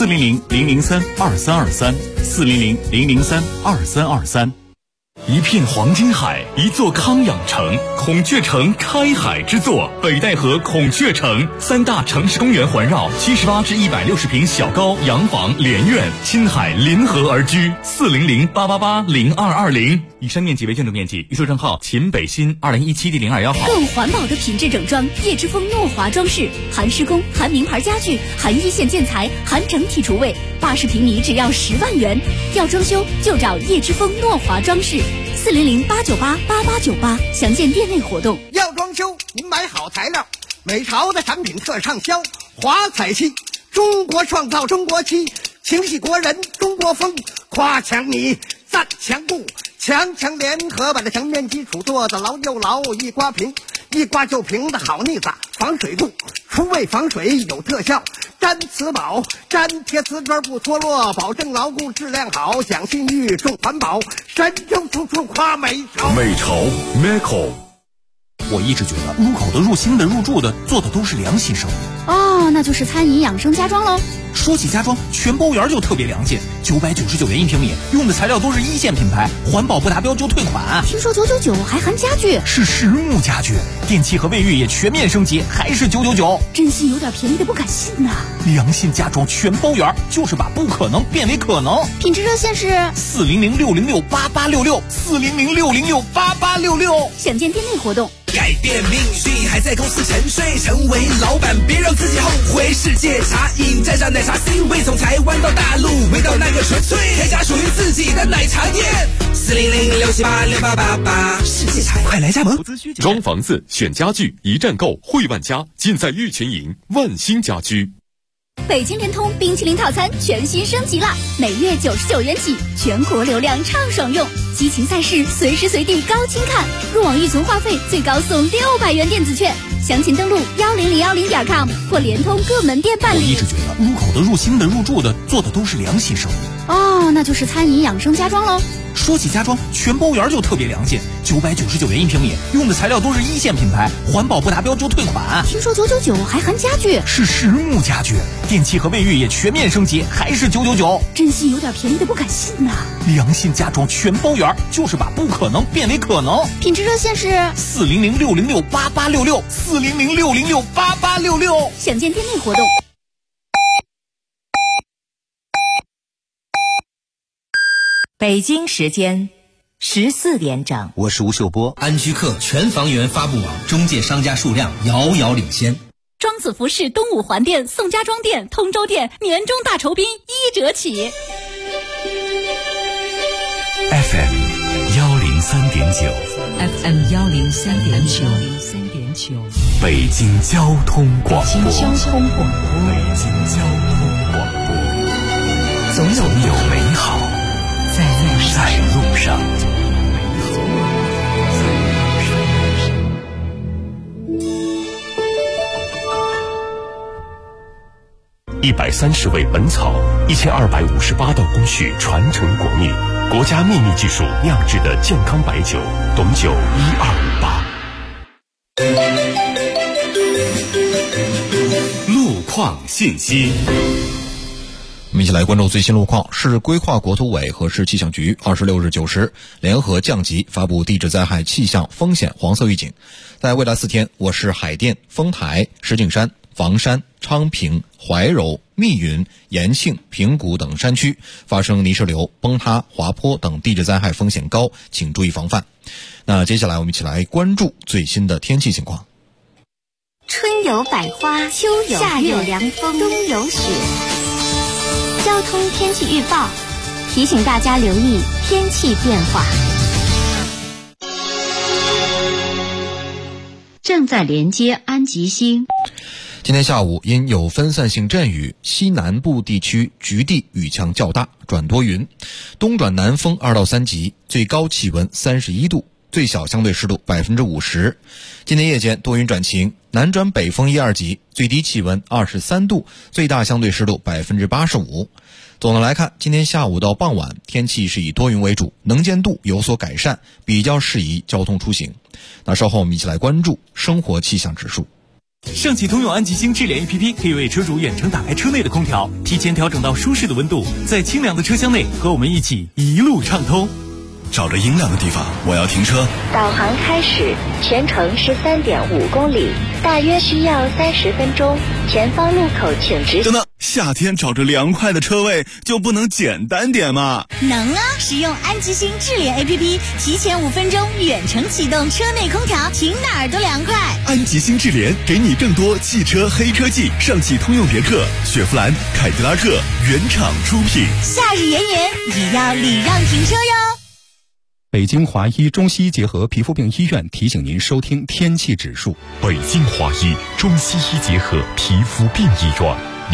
400-003-2323，400-003-2323。一片黄金海，一座康养城，孔雀城开海之作，北戴河孔雀城，3大城市公园环绕，78至160平小高洋房连院，亲海临河而居，400-888-0220。以上面积为建筑面积，预售证号秦北新2017第021号。 更环保的品质整装，叶之峰诺华装饰，含施工，含名牌家具，含一线建材，含整体厨卫，80平米只要10万元。要装修就找叶之峰诺华装饰，400-898-8898，详见店内活动。 要装修，您买好材料，美潮的产品特畅销，华彩漆，中国创造中国漆，情系国人中国风，夸墙你赞墙布，墙联合把这墙面基础做得牢又牢，一刮平，一刮就平的好腻子，防水度，厨卫防水有特效，粘瓷宝，粘贴瓷砖不脱落，保证牢固质量好，讲信誉重环保，神州处处夸美潮。 美潮 Meco。 我一直觉得入口的、入心的、入住的做的都是良心生意。 哦，那就是餐饮养生家装喽。 说起家装，全包园就特别良心，999元1平米，用的材料都是一线品牌，环保不达标就退款。 听说999还含家具， 是实木家具，电器和卫浴也全面升级，还是999。 真心有点便宜的不敢信呐。 良心家装全包园，就是把不可能变为可能。 品质热线是 400-606-8866，400-606-8866。 详见店内活动。 改变命运还在公司沉睡，成为老板别让自己后悔。世界茶饮沾上奶茶 C 位，从台湾到大陆，味道那个纯粹，开家属于自己的奶茶店。400-678-6888，世界茶快来加盟。 装房子、选家具，一站购，惠万家，尽在玉泉营万兴家居。 北京联通冰淇淋套餐全新升级了，每月99元起，全国流量畅爽用，激情赛事随时随地高清看，入网预存话费最高送600元电子券，详情登录10010.com 或联通各门店办理。 我一直觉得入口的、入心的、入住的，做的都是良心生意。 哦，那就是餐饮养生家装喽。 说起家装，全包园就特别良心，999元1平米，用的材料都是1线品牌，环保不达标就退款。 听说999还含家具， 是实木家具，电器和卫浴也全面升级，还是999。 真心有点便宜的不敢信呐。 良心家装全包园，就是把不可能变为可能。 品质热线是 400-606-8866，400-606-8866。 详见店内活动。 北京时间14点整， 我是吴秀波。安居客全房源发布网中介商家数量遥遥领先。 庄子服饰东五环店、宋家庄店、通州店年终大酬宾1折起。 FM 103.9 北京交通广播，总有美好在路上。130味本草，1258道工序传承国秘，国家秘密技术酿制的健康白酒，董酒1258。路况信息。 我们一起来关注最新路况。市规划国土委和市气象局26日9时联合降级发布地质灾害气象风险黄色预警。在未来4天，我市海淀、丰台、石景山、房山、昌平、怀柔、密云、延庆、平谷等山区发生泥石流、崩塌、滑坡等地质灾害风险高，请注意防范。那接下来我们一起来关注最新的天气情况。 春有百花，秋有夏有凉风，冬有雪。交通天气预报提醒大家留意天气变化。 正在连接安吉星。 今天下午因有分散性阵雨，西南部地区局地雨强较大，转多云，东转南风2到3级，最高气温31度，最小相对湿度50%。今天夜间多云转晴，南转北风1、2级，最低气温23度，最大相对湿度85%。总的来看，今天下午到傍晚天气是以多云为主，能见度有所改善，比较适宜交通出行。那稍后我们一起来关注生活气象指数。 上汽通用安吉星智联 APP 可以为车主远程打开车内的空调，提前调整到舒适的温度，在清凉的车厢内和我们一起一路畅通。 找着阴凉的地方，我要停车。 导航开始，全程是3.5公里，大约需要30分钟。前方路口请直。 等等，夏天找着凉快的车位就不能简单点吗？ 能啊！使用安吉星智联 APP， 提前5分钟远程启动车内空调，停哪儿都凉快。 安吉星智联给你更多汽车黑科技，上汽通用别克、雪佛兰、凯迪拉克原厂出品。 夏日炎炎也要礼让停车哟。 北京华医中西医结合皮肤病医院提醒您收听天气指数。 北京华医中西医结合皮肤病医院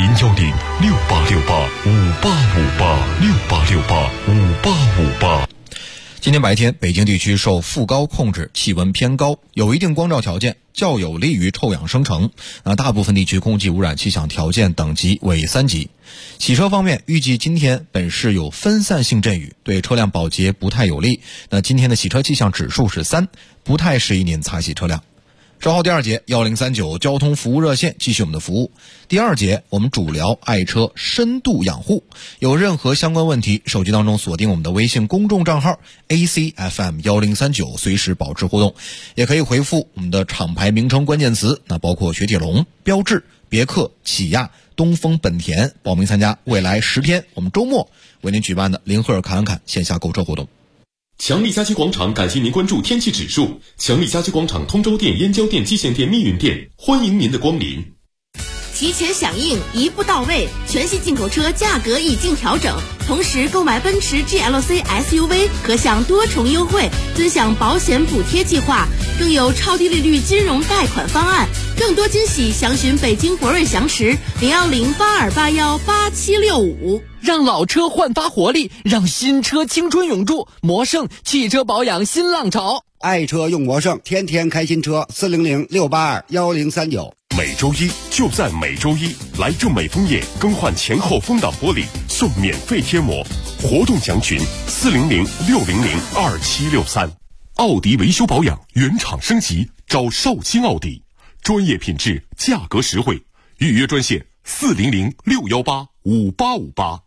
，010-6868-5858，6868-5858。 今天白天，北京地区受副高控制，气温偏高，有一定光照条件，较有利于臭氧生成。大部分地区空气污染气象条件等级为3级。洗车方面，预计今天本市有分散性阵雨，对车辆保洁不太有利。今天的洗车气象指数是3，不太适宜您擦洗车辆。稍后第2节1039交通服务热线继续我们的服务。第2节我们主聊爱车深度养护，有任何相关问题，手机当中锁定我们的微信公众账号 ACFM1039，随时保持互动。也可以回复我们的厂牌名称关键词，包括雪铁龙、标致、别克、起亚、东风本田，报名参加未来10天我们周末为您举办的林赫尔侃侃线下购车活动。 强力家居广场感谢您关注天气指数。强力家居广场通州店、燕郊店、蓟县店、密云店，欢迎您的光临。 提前响应，一步到位。全系进口车价格已经调整，同时购买奔驰 GLC SUV 可享多重优惠，尊享保险补贴计划，更有超低利率金融贷款方案。更多惊喜，详询北京博瑞翔驰01082818765。 让老车焕发活力，让新车青春永驻。魔胜汽车保养新浪潮， 爱车用魔胜，天天开新车。400-682-1039。 每周一就在每周一，来正美枫叶更换前后风挡玻璃送免费贴膜，活动详询400-600-2763。奥迪维修保养原厂升级，找绍兴奥迪，专业品质，价格实惠，预约专线400-618-5858。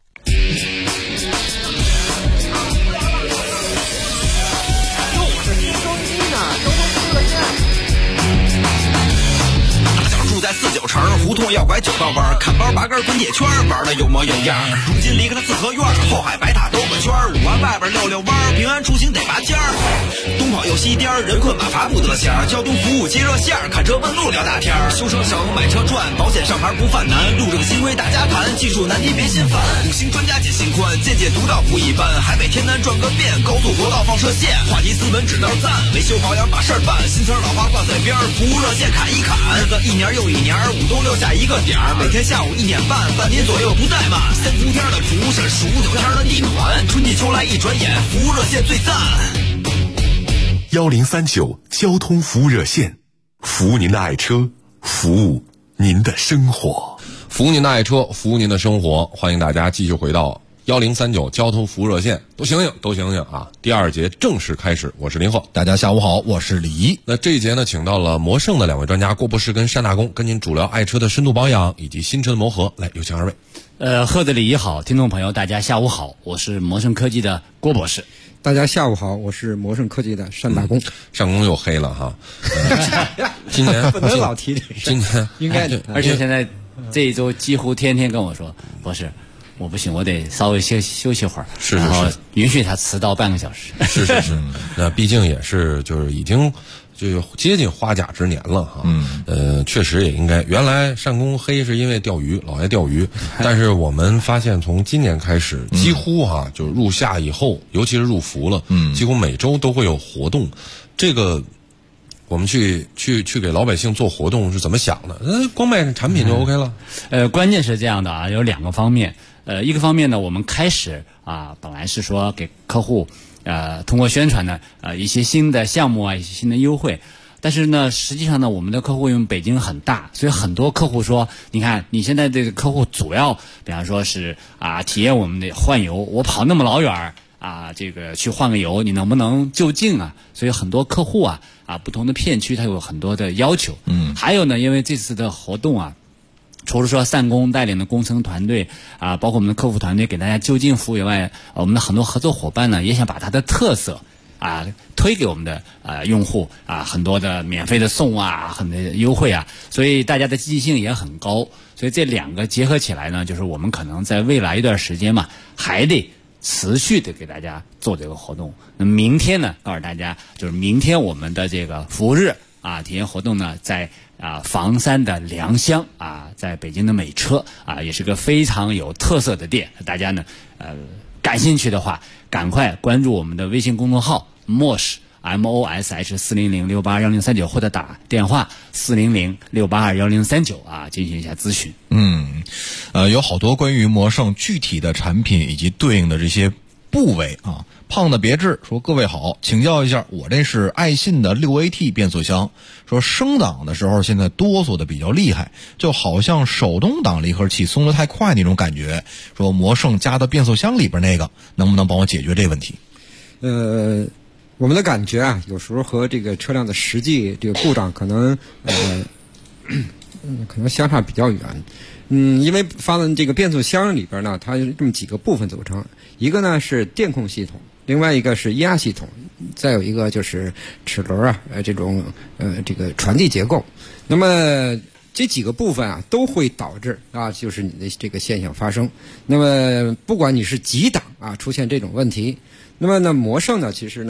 住在49城，胡同要拐9道弯，看包拔根滚铁圈，玩的有模有样。如今离开了四合院，后海白塔兜个圈，5环外边溜弯，平安出行得拔尖儿。东跑又西颠，人困马乏不得闲。交通服务接热线，看车问路聊大天。修车省买车赚，保险上牌不犯难。路政新规大家谈，技术难题别心烦。5星专家解心宽，见解独到不一般。海北天南转个遍，高速国道放射线。话题斯文指道赞，维修保养把事儿办。新词老话挂嘴边，服务热线砍一砍。日子一年又一年，5都留下一个点儿。每天下午1点半，半年左右不怠慢。3伏天的蒲是数9天的地暖，春季秋来一转眼，服务热线最赞。 1039交通服务热线，服务您的爱车，服务您的生活， 服务您的爱车，服务您的生活。欢迎大家继续回到1039交通服务热线，都醒醒，都醒醒啊！第2节正式开始，我是林鹤， 大家下午好，我是李怡。 那这一节呢，请到了魔胜的2位专家郭博士跟单大公，跟您主聊爱车的深度保养以及新车的磨合。来，有请2位。 贺子李怡好，听众朋友大家下午好，我是魔胜科技的郭博士。 大家下午好，我是魔胜科技的单大公。 单公又黑了哈，今年不能老提这个事， 今年应该， 而且现在这一周几乎天天跟我说，博士，我不行，我得稍微休息会儿，然后允许他迟到半个小时。 是，那毕竟也是就是已经就接近花甲之年了哈。确实也应该。原来单公黑是因为钓鱼，老爱钓鱼，但是我们发现从今年开始，几乎就是入夏以后，尤其是入伏了，几乎每周都会有活动。这个我们去给老百姓做活动是怎么想的？光卖产品就 OK 了？ 关键是这样的啊，有2个方面。一个方面呢，我们开始本来是说给客户通过宣传呢一些新的项目一些新的优惠，但是呢实际上呢我们的客户因为北京很大，所以很多客户说，你看你现在这个客户主要比方说是体验我们的换油，我跑那么老远这个去换个油，你能不能就近所以很多客户不同的片区它有很多的要求。还有呢，因为这次的活动除了说单公带领的工程团队包括我们的客服团队给大家就近服务以外，我们的很多合作伙伴呢也想把它的特色推给我们的用户很多的免费的送很多的优惠所以大家的积极性也很高。所以这2个结合起来呢，就是我们可能在未来一段时间还得持续的给大家做这个活动。那么明天呢，告诉大家就是明天我们的这个服务日体验活动呢，在房山的良乡在北京的美车也是个非常有特色的店。大家呢感兴趣的话，赶快关注我们的微信公众号 MOSH MOSH 400-682-1039，或者打电话400-682-1039进行一下咨询。 有好多关于魔胜具体的产品以及对应的这些部位胖的别致说，各位好，请教一下，我这是爱信的6AT 变速箱，说升档的时候现在哆嗦的比较厉害，就好像手动挡离合器松得太快那种感觉，说魔胜加到变速箱里边那个能不能帮我解决这问题？ 我们的感觉有时候和这个车辆的实际这个故障可能相差比较远。因为发的这个变速箱里边呢，它有这么几个部分组成，一个呢是电控系统，另外一个是液压系统，再有一个就是齿轮这种这个传递结构。那么这几个部分都会导致就是你的这个现象发生。那么不管你是几档出现这种问题，那么呢魔胜呢其实呢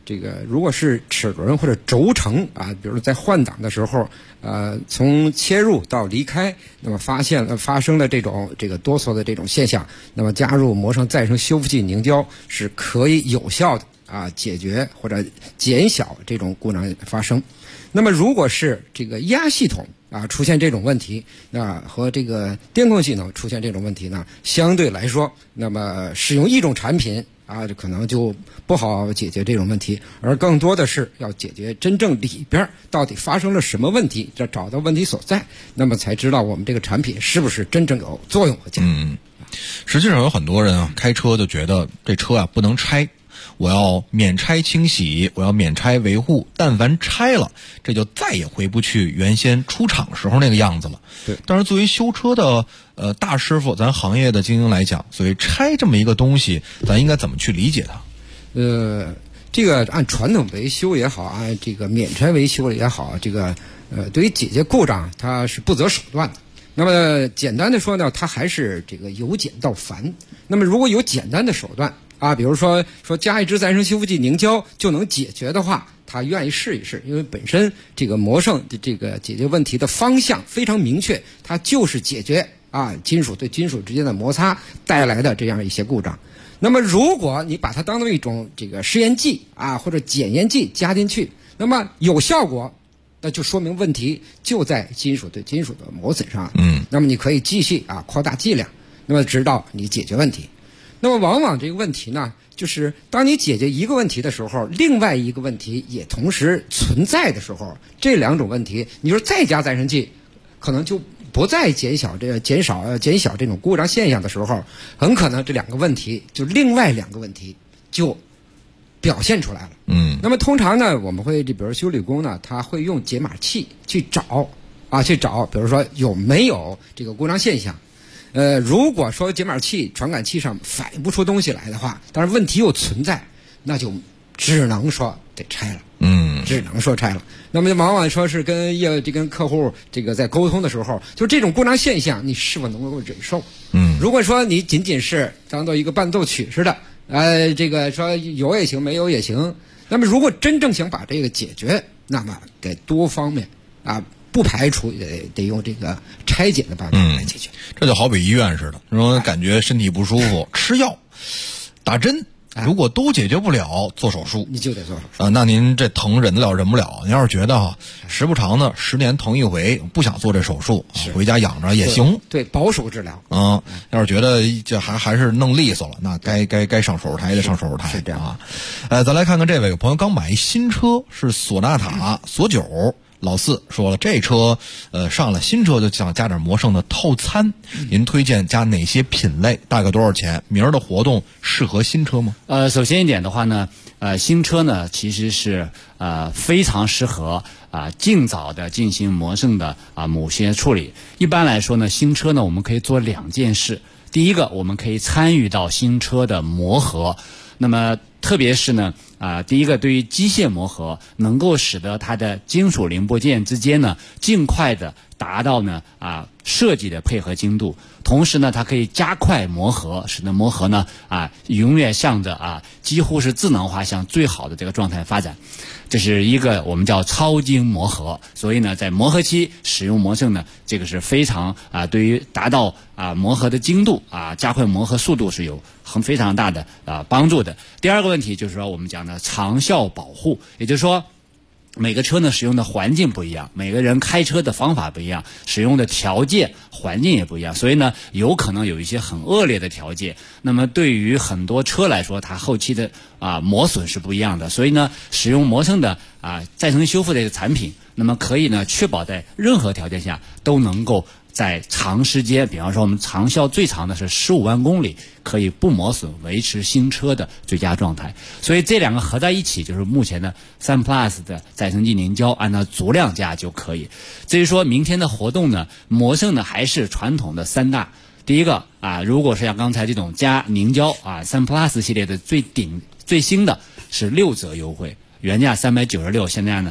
这个如果是齿轮或者轴承啊，比如在换挡的时候，从切入到离开，那么发生了这个哆嗦的这种现象，那么加入磨生再生修复剂凝胶是可以有效的解决或者减小这种故障发生。那么如果是这个压系统出现这种问题，那和这个电控系统出现这种问题呢，相对来说，那么使用一种产品可能就不好解决这种问题，而更多的是要解决真正里边到底发生了什么问题，找到问题所在，那么才知道我们这个产品是不是真正有作用和价值。 实际上有很多人开车就觉得这车不能拆，我要免拆清洗，我要免拆维护，但凡拆了，这就再也回不去原先出厂时候那个样子了。 对， 但是作为修车的大师傅，咱行业的精英来讲，所谓拆这么一个东西，咱应该怎么去理解它？ 这个按传统维修也好，按这个免拆维修也好，这个对于解决故障，它是不择手段的。那么简单的说呢，它还是这个由简到繁。那么如果有简单的手段比如说加一支再生修复剂凝胶就能解决的话，他愿意试一试，因为本身这个磨生的这个解决问题的方向非常明确，它就是解决金属对金属之间的摩擦带来的这样一些故障。那么如果你把它当做一种这个试验剂或者检验剂加进去，那么有效果，那就说明问题就在金属对金属的磨损上。那么你可以继续扩大剂量，那么直到你解决问题。那么往往这个问题呢，就是当你解决一个问题的时候，另外一个问题也同时存在的时候，这两种问题，你说再加再生剂，可能就不再减小这种故障现象的时候，很可能这两个问题就另外两个问题就表现出来了。那么通常呢，我们会比如修理工呢，他会用解码器去找，比如说有没有这个故障现象。如果说解码器传感器上反映不出东西来的话，但是问题又存在，那就只能说得拆了。只能说拆了。那么往往说是跟客户这个在沟通的时候，就这种故障现象你是否能够忍受？如果说你仅仅是当做一个伴奏曲似的，这个说有也行，没有也行。那么如果真正想把这个解决，那么得多方面不排除得用这个拆解的办法来解决。 这就好比医院似的，说感觉身体不舒服，吃药、打针，如果都解决不了，做手术， 你就得做手术。 那您这疼忍得了忍不了？您要是觉得时不常的10年疼一回，不想做这手术，回家养着也行。 对，保守治疗。 要是觉得这还是弄利索了，那该上手术台得上手术台。 是这样咱来看看这位有朋友刚买一新车，是索纳塔索9。老四说了，这车上了新车就想加点磨生的套餐，您推荐加哪些品类？大概多少钱？明儿的活动适合新车吗？ 首先一点的话呢，新车呢其实是非常适合尽早的进行磨生的某些处理。一般来说呢，新车呢我们可以做2件事。第一个，我们可以参与到新车的磨合。那么特别是呢第一个，对于机械磨合，能够使得它的金属零部件之间呢尽快的达到呢设计的配合精度，同时呢它可以加快磨合，使得磨合呢永远向着几乎是智能化向最好的这个状态发展。这是一个我们叫超精磨合，所以呢在磨合期使用磨生呢，这个是非常对于达到磨合的精度加快磨合速度是有非常大的帮助的。第二个问题就是说我们讲的长效保护，也就是说每个车呢使用的环境不一样，每个人开车的方法不一样，使用的条件环境也不一样，所以呢有可能有一些很恶劣的条件，那么对于很多车来说，它后期的磨损是不一样的。所以呢使用磨生的再生修复的产品，那么可以呢确保在任何条件下都能够在长时间，比方说我们长效最长的是15万公里，可以不磨损维持新车的最佳状态。所以这两个合在一起就是目前的3Plus 的再生剂凝胶，按照足量价就可以。至于说明天的活动呢，磨生呢还是传统的3大。第一个如果是像刚才这种加凝胶3Plus 系列的最新的是6折优惠，原价396，现在呢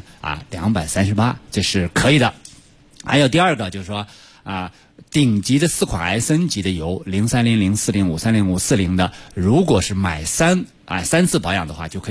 238，这是可以的。还有第二个就是说顶级的4款 SN 级的油0300、405、305、440的，如果是买3次保养的话，就可以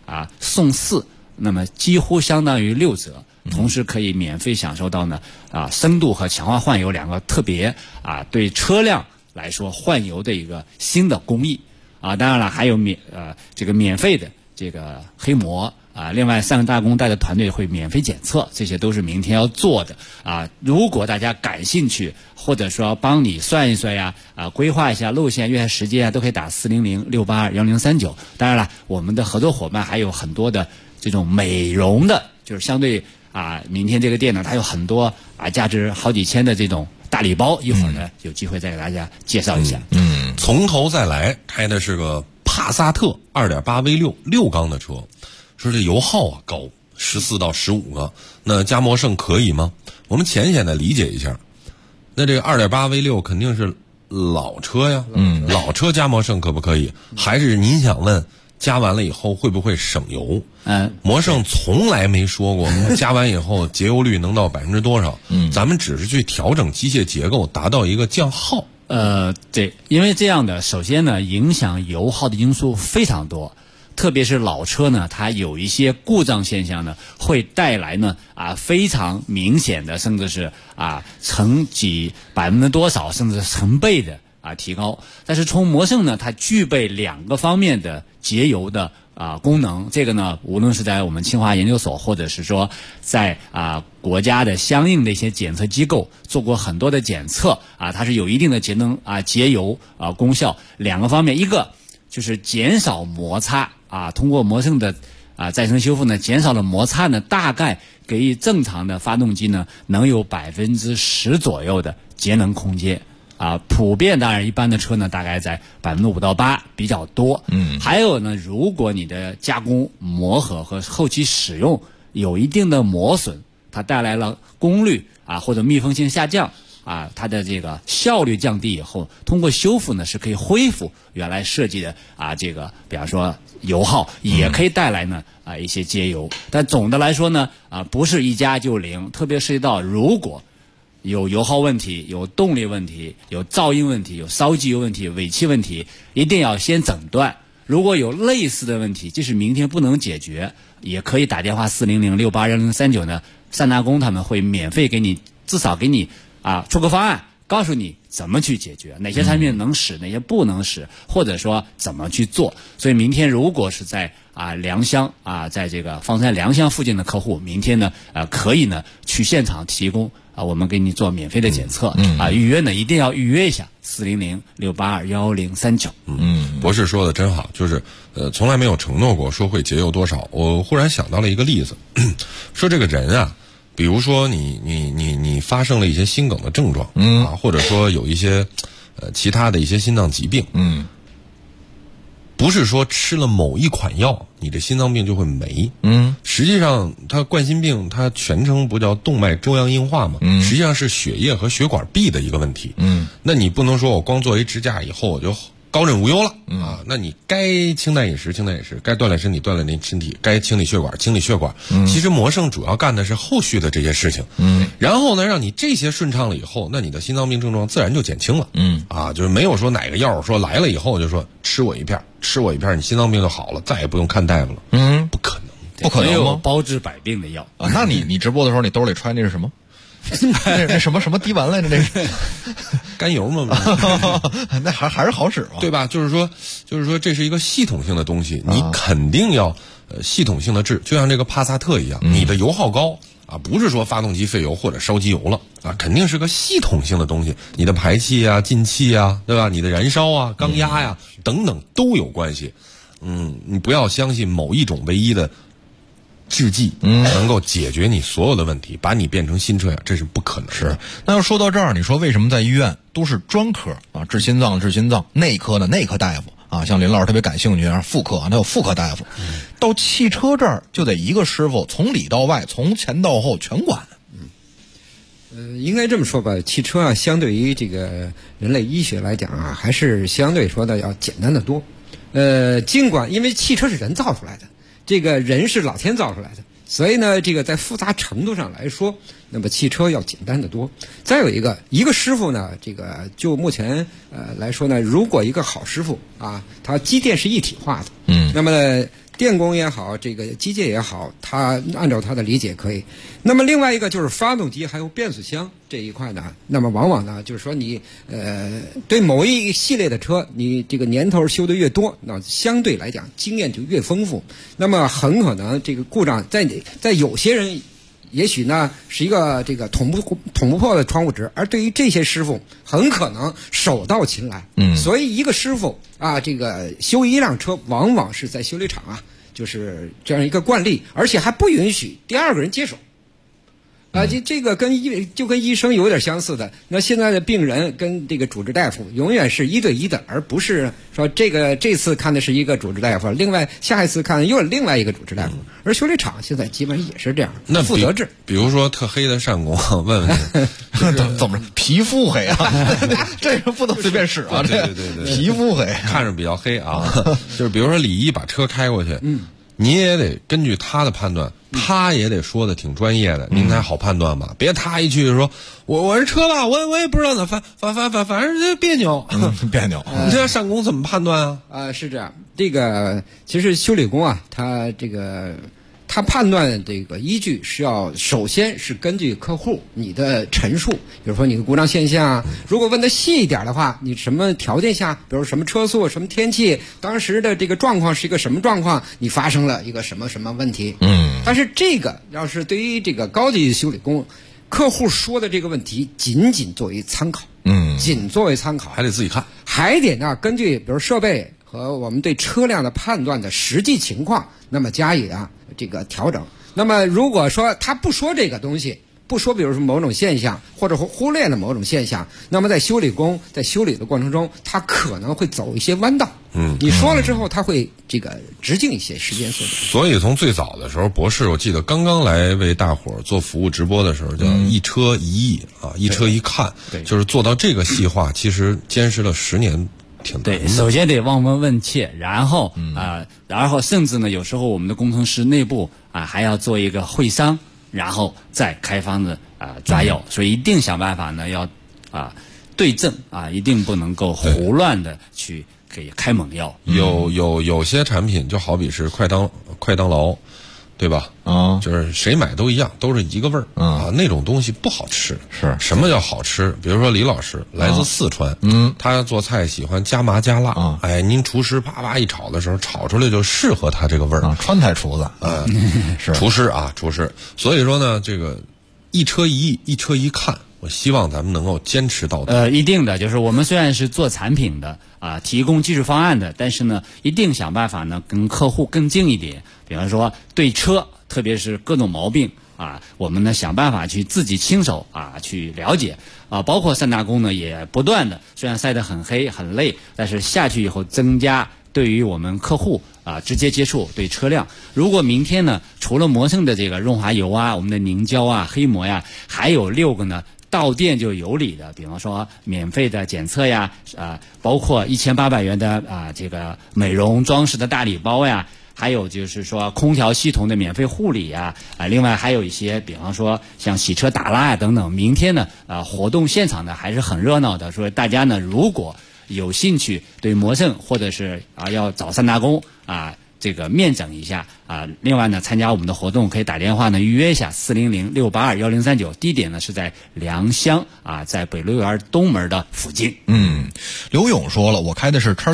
送4，那么几乎相当于6折。同时可以免费享受到呢深度和强化换油2个特别对车辆来说换油的一个新的工艺当然了还有这个免费的这个黑膜另外3个大工带的团队会免费检测，这些都是明天要做的如果大家感兴趣，或者说帮你算一算呀规划一下路线、约下时间都可以打400-682-1039。当然了，我们的合作伙伴还有很多的这种美容的，就是相对明天这个店呢，它有很多价值好几千的这种大礼包，一会儿呢有机会再给大家介绍一下。 从头再来，开的是个帕萨特 2.8V6 6缸的车，说这油耗高，14到15个，那加摩胜可以吗？我们浅显的理解一下，那这个 2.8V6 肯定是老车呀，老车加摩胜可不可以？还是您想问加完了以后会不会省油？摩胜从来没说过加完以后节油率能到多少，咱们只是去调整机械结构，达到一个降耗。 对，因为这样的，首先呢，影响油耗的因素非常多，特别是老车呢，它有一些故障现象呢，会带来呢非常明显的，甚至是成几%多少，甚至成倍的提高。但是从摩胜呢，它具备2个方面的节油的功能，这个呢，无论是在我们清华研究所，或者是说在国家的相应的一些检测机构做过很多的检测它是有一定的节油功效。2个方面，一个就是减少摩擦通过摩胜的再生修复呢，减少了摩擦呢，大概给予正常的发动机呢能有10%左右的节能空间。普遍当然一般的车呢大概在5%到8%比较多。还有呢，如果你的加工磨合和后期使用有一定的磨损，它带来了功率或者密封性下降它的这个效率降低以后，通过修复呢是可以恢复原来设计的这个比方说油耗，也可以带来呢一些节油。但总的来说呢不是一加就0，特别涉及到如果有油耗问题、有动力问题、有噪音问题、有烧机油问题、尾气问题，一定要先诊断。如果有类似的问题，即使明天不能解决，也可以打电话400-682-1039呢，三大工他们会免费给你，至少给你出个方案，告诉你怎么去解决，哪些产品能使，哪些不能使，或者说怎么去做。所以明天如果是在良乡在这个房山良乡附近的客户，明天呢可以呢去现场提供我们给你做免费的检测预约呢一定要预约一下400-682-1039。 博士说的真好，就是从来没有承诺过说会节油多少。我忽然想到了一个例子，说这个人比如说你发生了一些心梗的症状或者说有一些其他的一些心脏疾病不是说吃了某一款药你这心脏病就会没实际上它冠心病它全称不叫动脉粥样硬化嘛实际上是血液和血管壁的一个问题那你不能说我光做一支架以后我就高枕无忧了那你该清淡饮食，该锻炼身体，锻炼身体，该清理血管，清理血管。其实摩胜主要干的是后续的这些事情。然后呢，让你这些顺畅了以后，那你的心脏病症状自然就减轻了。就是没有说哪个药说来了以后就说吃我一片，你心脏病就好了，再也不用看大夫了。不可能， 不可能吗？ 没有包治百病的药那你直播的时候，你兜里揣那是什么？那什么滴丸来着？那是甘油嘛？ 那还是好使嘛， 对吧？就是说这是一个系统性的东西，你肯定要系统性的治，就像这个帕萨特一样，你的油耗高不是说发动机费油或者烧机油了肯定是个系统性的东西，你的排气进气对吧？你的燃烧缸压等等都有关系。你不要相信某一种唯一的制剂能够解决你所有的问题，把你变成新车呀，这是不可能的。 是。那要说到这儿，你说为什么在医院都是专科治心脏，内科的内科大夫像林老师特别感兴趣妇科他有妇科大夫到汽车这儿就得一个师傅从里到外，从前到后全管。 应该这么说吧，汽车相对于这个人类医学来讲还是相对说的要简单的多。尽管因为汽车是人造出来的，这个人是老天造出来的，所以呢，这个在复杂程度上来说，那么汽车要简单的多。再有一个师傅呢，这个就目前来说呢，如果一个好师傅他机电是一体化的，那么电工也好，这个机械也好，它按照它的理解可以。那么另外一个就是发动机还有变速箱这一块呢，那么往往呢就是说你对某一系列的车，你这个年头修的越多，那相对来讲经验就越丰富。那么很可能这个故障在有些人也许呢是一个这个捅不破的窗户纸，而对于这些师傅很可能手到擒来。所以一个师傅啊，这个修一辆车往往是在修理厂啊，就是这样一个惯例，而且还不允许第二个人接手。这个跟医生有点相似的。那现在的病人跟这个主治大夫永远是1对1的，而不是说这次看的是一个主治大夫，另外下一次看又是另外一个主治大夫。而修理厂现在基本上也是这样， 那负责制。 比如说特黑的单工，问问你怎么着？皮肤黑啊？这个不能随便使啊！ 对， 皮肤黑， 看着比较黑啊。就是比如说李一把车开过去，你也得根据他的判断，他也得说的挺专业的，您才好判断吧。别他一去就说我这车吧，我也不知道怎么反正这别扭， 别扭。 你这单工怎么判断啊？ 是这样，这个其实修理工啊，他判断这个依据是要首先是根据客户你的陈述，比如说你的故障现象啊，如果问的细一点的话，你什么条件下，比如什么车速、什么天气，当时的这个状况是一个什么状况，你发生了一个什么问题。但是这个要是对于这个高级修理工，客户说的这个问题仅作为参考，仅作为参考， 还得自己看， 还得呢根据比如设备和我们对车辆的判断的实际情况，那么加以这个调整。那么如果说他不说这个东西，不说比如说某种现象，或者忽略了某种现象，那么在修理工在修理的过程中，他可能会走一些弯道。你说了之后，他会这个直径一些时间速度。 所以从最早的时候，博士我记得刚刚来为大伙儿做服务直播的时候，叫一车一艺啊，一车一看，就是做到这个细化，其实坚持了10年。 对，首先得望闻问切，然后甚至呢，有时候我们的工程师内部还要做一个会商，然后再开方的抓药，所以一定想办法呢要对症一定不能够胡乱的去给开猛药。 有些产品就好比是快当劳，对吧？就是谁买都一样，都是一个味儿那种东西不好吃。 是什么叫好吃？比如说李老师来自四川，他做菜喜欢加麻加辣，您厨师啪啪一炒的时候，炒出来就适合他这个味儿。 川菜厨子， 是厨师。所以说呢，这个一车一艺，一车一看。我希望咱们能够坚持到底。 一定的，就是我们虽然是做产品的提供技术方案的，但是呢，一定想办法呢跟客户更近一点。比方说对车，特别是各种毛病我们呢想办法去自己亲手去了解包括三大工呢也不断的，虽然晒得很黑很累，但是下去以后增加对于我们客户直接接触对车辆。如果明天呢，除了磨蹭的这个润滑油我们的凝胶黑膜还有6个呢。到店就有理的，比方说免费的检测包括1800元的这个美容装饰的大礼包还有就是说空调系统的免费护理另外还有一些比方说像洗车打蜡等等。明天呢活动现场呢还是很热闹的，所以大家呢如果有兴趣对磨蹭或者是要找三大工这个面诊一下另外呢，参加我们的活动可以打电话呢预约一下400-682-1039，地点呢是在良乡在北六园东门的附近。 刘勇说了，我开的是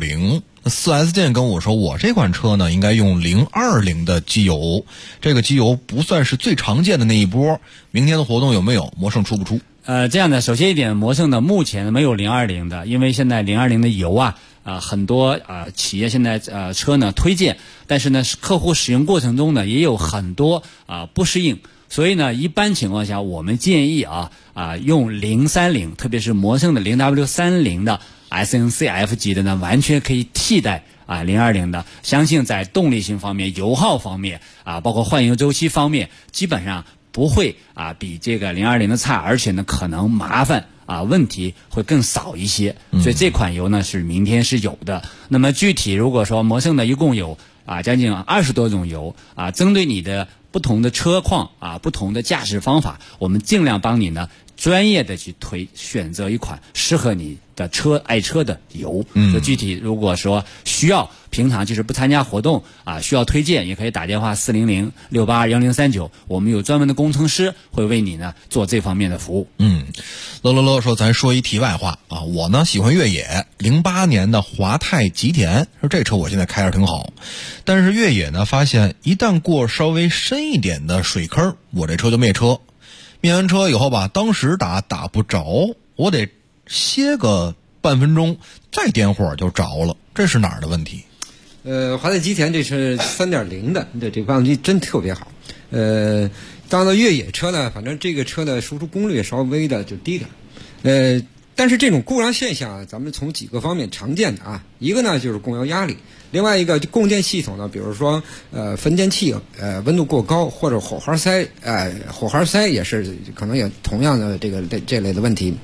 XC60。4S 店跟我说，我这款车呢应该用020的机油，这个机油不算是最常见的那一波。明天的活动有没有？魔圣出不出？ 这样的，首先一点，魔圣呢目前没有020的，因为现在020的油很多企业现在车呢推荐，但是呢客户使用过程中呢也有很多不适应，所以呢一般情况下我们建议用030，特别是魔圣的0W30的 SNCF 级的呢完全可以替代020的。相信在动力性方面、油耗方面包括换油周期方面，基本上不会比这个020的差，而且呢可能麻烦问题会更少一些，所以这款油呢是明天是有的。那么具体如果说魔圣呢一共有将近20多种油针对你的不同的车况不同的驾驶方法，我们尽量帮你呢专业的去选择一款适合你的爱车的油。就具体如果说需要平常就是不参加活动啊，需要推荐，也可以打电话400-682-1039，我们有专门的工程师会为你呢做这方面的服务。 乐说咱说一题外话啊，我呢喜欢越野，08年的华泰吉田，说这车我现在开着挺好，但是越野呢发现一旦过稍微深一点的水坑，我这车就灭车。灭完车以后吧，当时打不着，我得歇个半分钟再点火就着了，这是哪儿的问题？ 华泰吉田这是 3.0 的，这发动机真特别好。当然越野车呢，反正这个车的输出功率稍微的就低点。但是这种故障现象啊，咱们从几个方面常见的啊，一个呢就是供油压力，另外一个供电系统呢，比如说分电器温度过高，或者火花塞，火花塞也是可能有同样的这类的问题。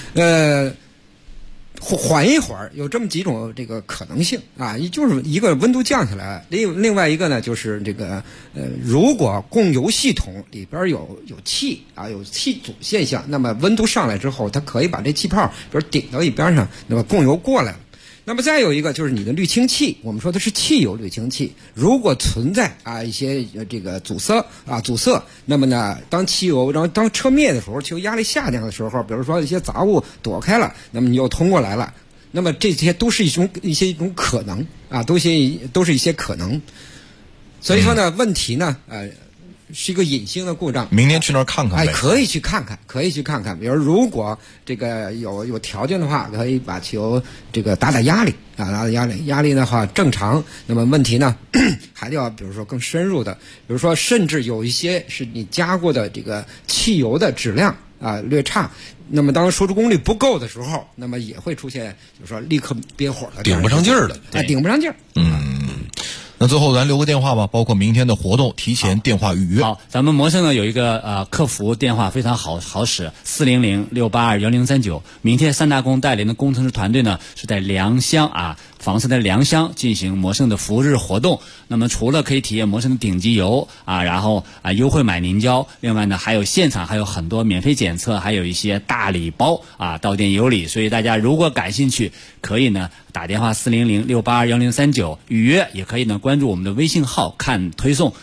缓一会儿有这么几种这个可能性啊，就是一个温度降下来，另外一个呢就是这个如果供油系统里边有气啊，有气阻现象，那么温度上来之后，它可以把这气泡比如顶到一边上，那么供油过来了。那么再有一个就是你的滤清器，我们说的是汽油滤清器，如果存在一些这个阻塞，那么呢，当车灭的时候，汽油压力下降的时候，比如说一些杂物躲开了，那么你又通过来了，那么这些都是一种可能啊，都是一些可能。所以说呢，问题呢，是一个隐性的故障。 明天去那儿看看呗。 可以去看看。比如如果这个有条件的话，可以把汽油这个打压力啊，压力的话正常。那么问题呢，还要比如说更深入的，比如说甚至有一些是你加过的这个汽油的质量啊略差，那么当输出功率不够的时候，那么也会出现就是说立刻憋火的， 顶不上劲儿了， 顶不上劲儿。 那最后咱留个电话吧，包括明天的活动提前电话预约。 好，咱们魔胜呢有一个客服电话非常好使，400-682-1039。明天3大工带领的工程师团队呢是在良乡房车的良乡进行魔胜的服务日活动。那么除了可以体验魔胜的顶级油然后优惠买凝胶，另外呢还有现场还有很多免费检测，还有一些大礼包到店有礼。所以大家如果感兴趣，可以呢打电话400-682-1039预约，也可以呢关注我们的微信号看推送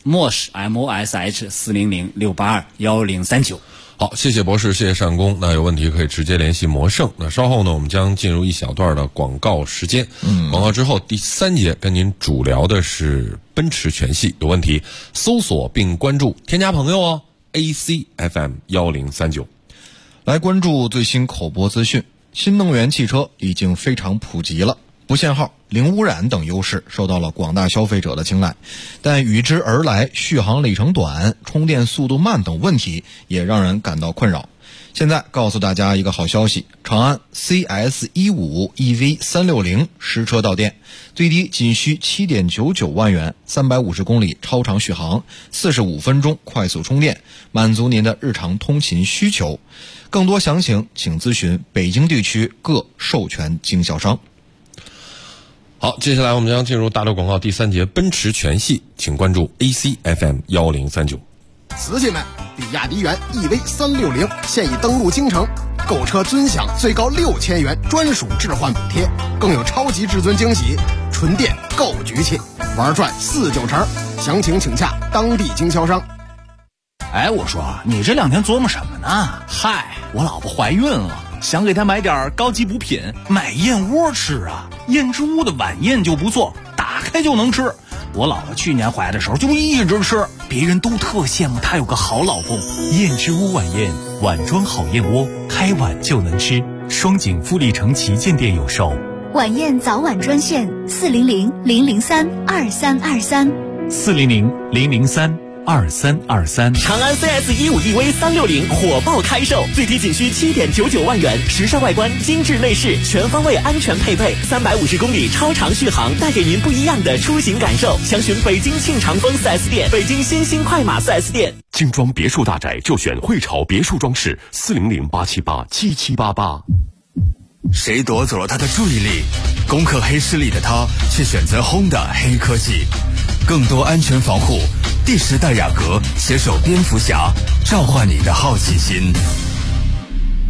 MOSH400-682-1039。 好，谢谢博士，谢谢单工。那有问题可以直接联系魔胜。那稍后呢，我们将进入一小段的广告时间。广告之后第3节跟您主聊的是奔驰全系。有问题搜索并关注添加朋友哦 ，ACFM 1039。 来关注最新口播资讯。新能源汽车已经非常普及了，不限号、零污染等优势受到了广大消费者的青睐，但与之而来续航里程短、充电速度慢等问题也让人感到困扰。现在告诉大家一个好消息，长安 CS15 EV360 实车到店，最低仅需 7.99 万元，350公里超长续航，45分钟快速充电，满足您的日常通勤需求。更多详情请咨询北京地区各授权经销商。 好，接下来我们将进入大陆广告第3节奔驰全系，请关注 ACFM 1039。 瓷器们，比亚迪元 EV360 现已登陆京城，购车尊享最高6000元专属置换补贴，更有超级至尊惊喜，纯电够局气，玩转49成。详情请洽当地经销商。 哎，我说你这2天琢磨什么呢？嗨，我老婆怀孕了，想给她买点高级补品，买燕窝吃啊。燕之屋的晚宴就不错，打开就能吃。我老婆去年怀的时候就一直吃，别人都特羡慕她有个好老公。 燕之屋晚宴，碗装好燕窝，开碗就能吃。双井富力城旗舰店有售。 晚宴早晚专线400-003-2323 400-003-2323。 长安 CS15 EV360 火爆开售，最低仅需 7.99 万元，时尚外观，精致内饰，全方位安全配备，350公里超长续航，带给您不一样的出行感受。详询北京庆长丰 4S 店、北京新兴快马 4S 店。 精装别墅大宅就选汇潮别墅装饰，400-878-7788。 谁夺走了他的注意力？攻克黑势力的他却选择 Honda 黑科技，更多安全防护。第10代雅阁携手蝙蝠侠，召唤你的好奇心。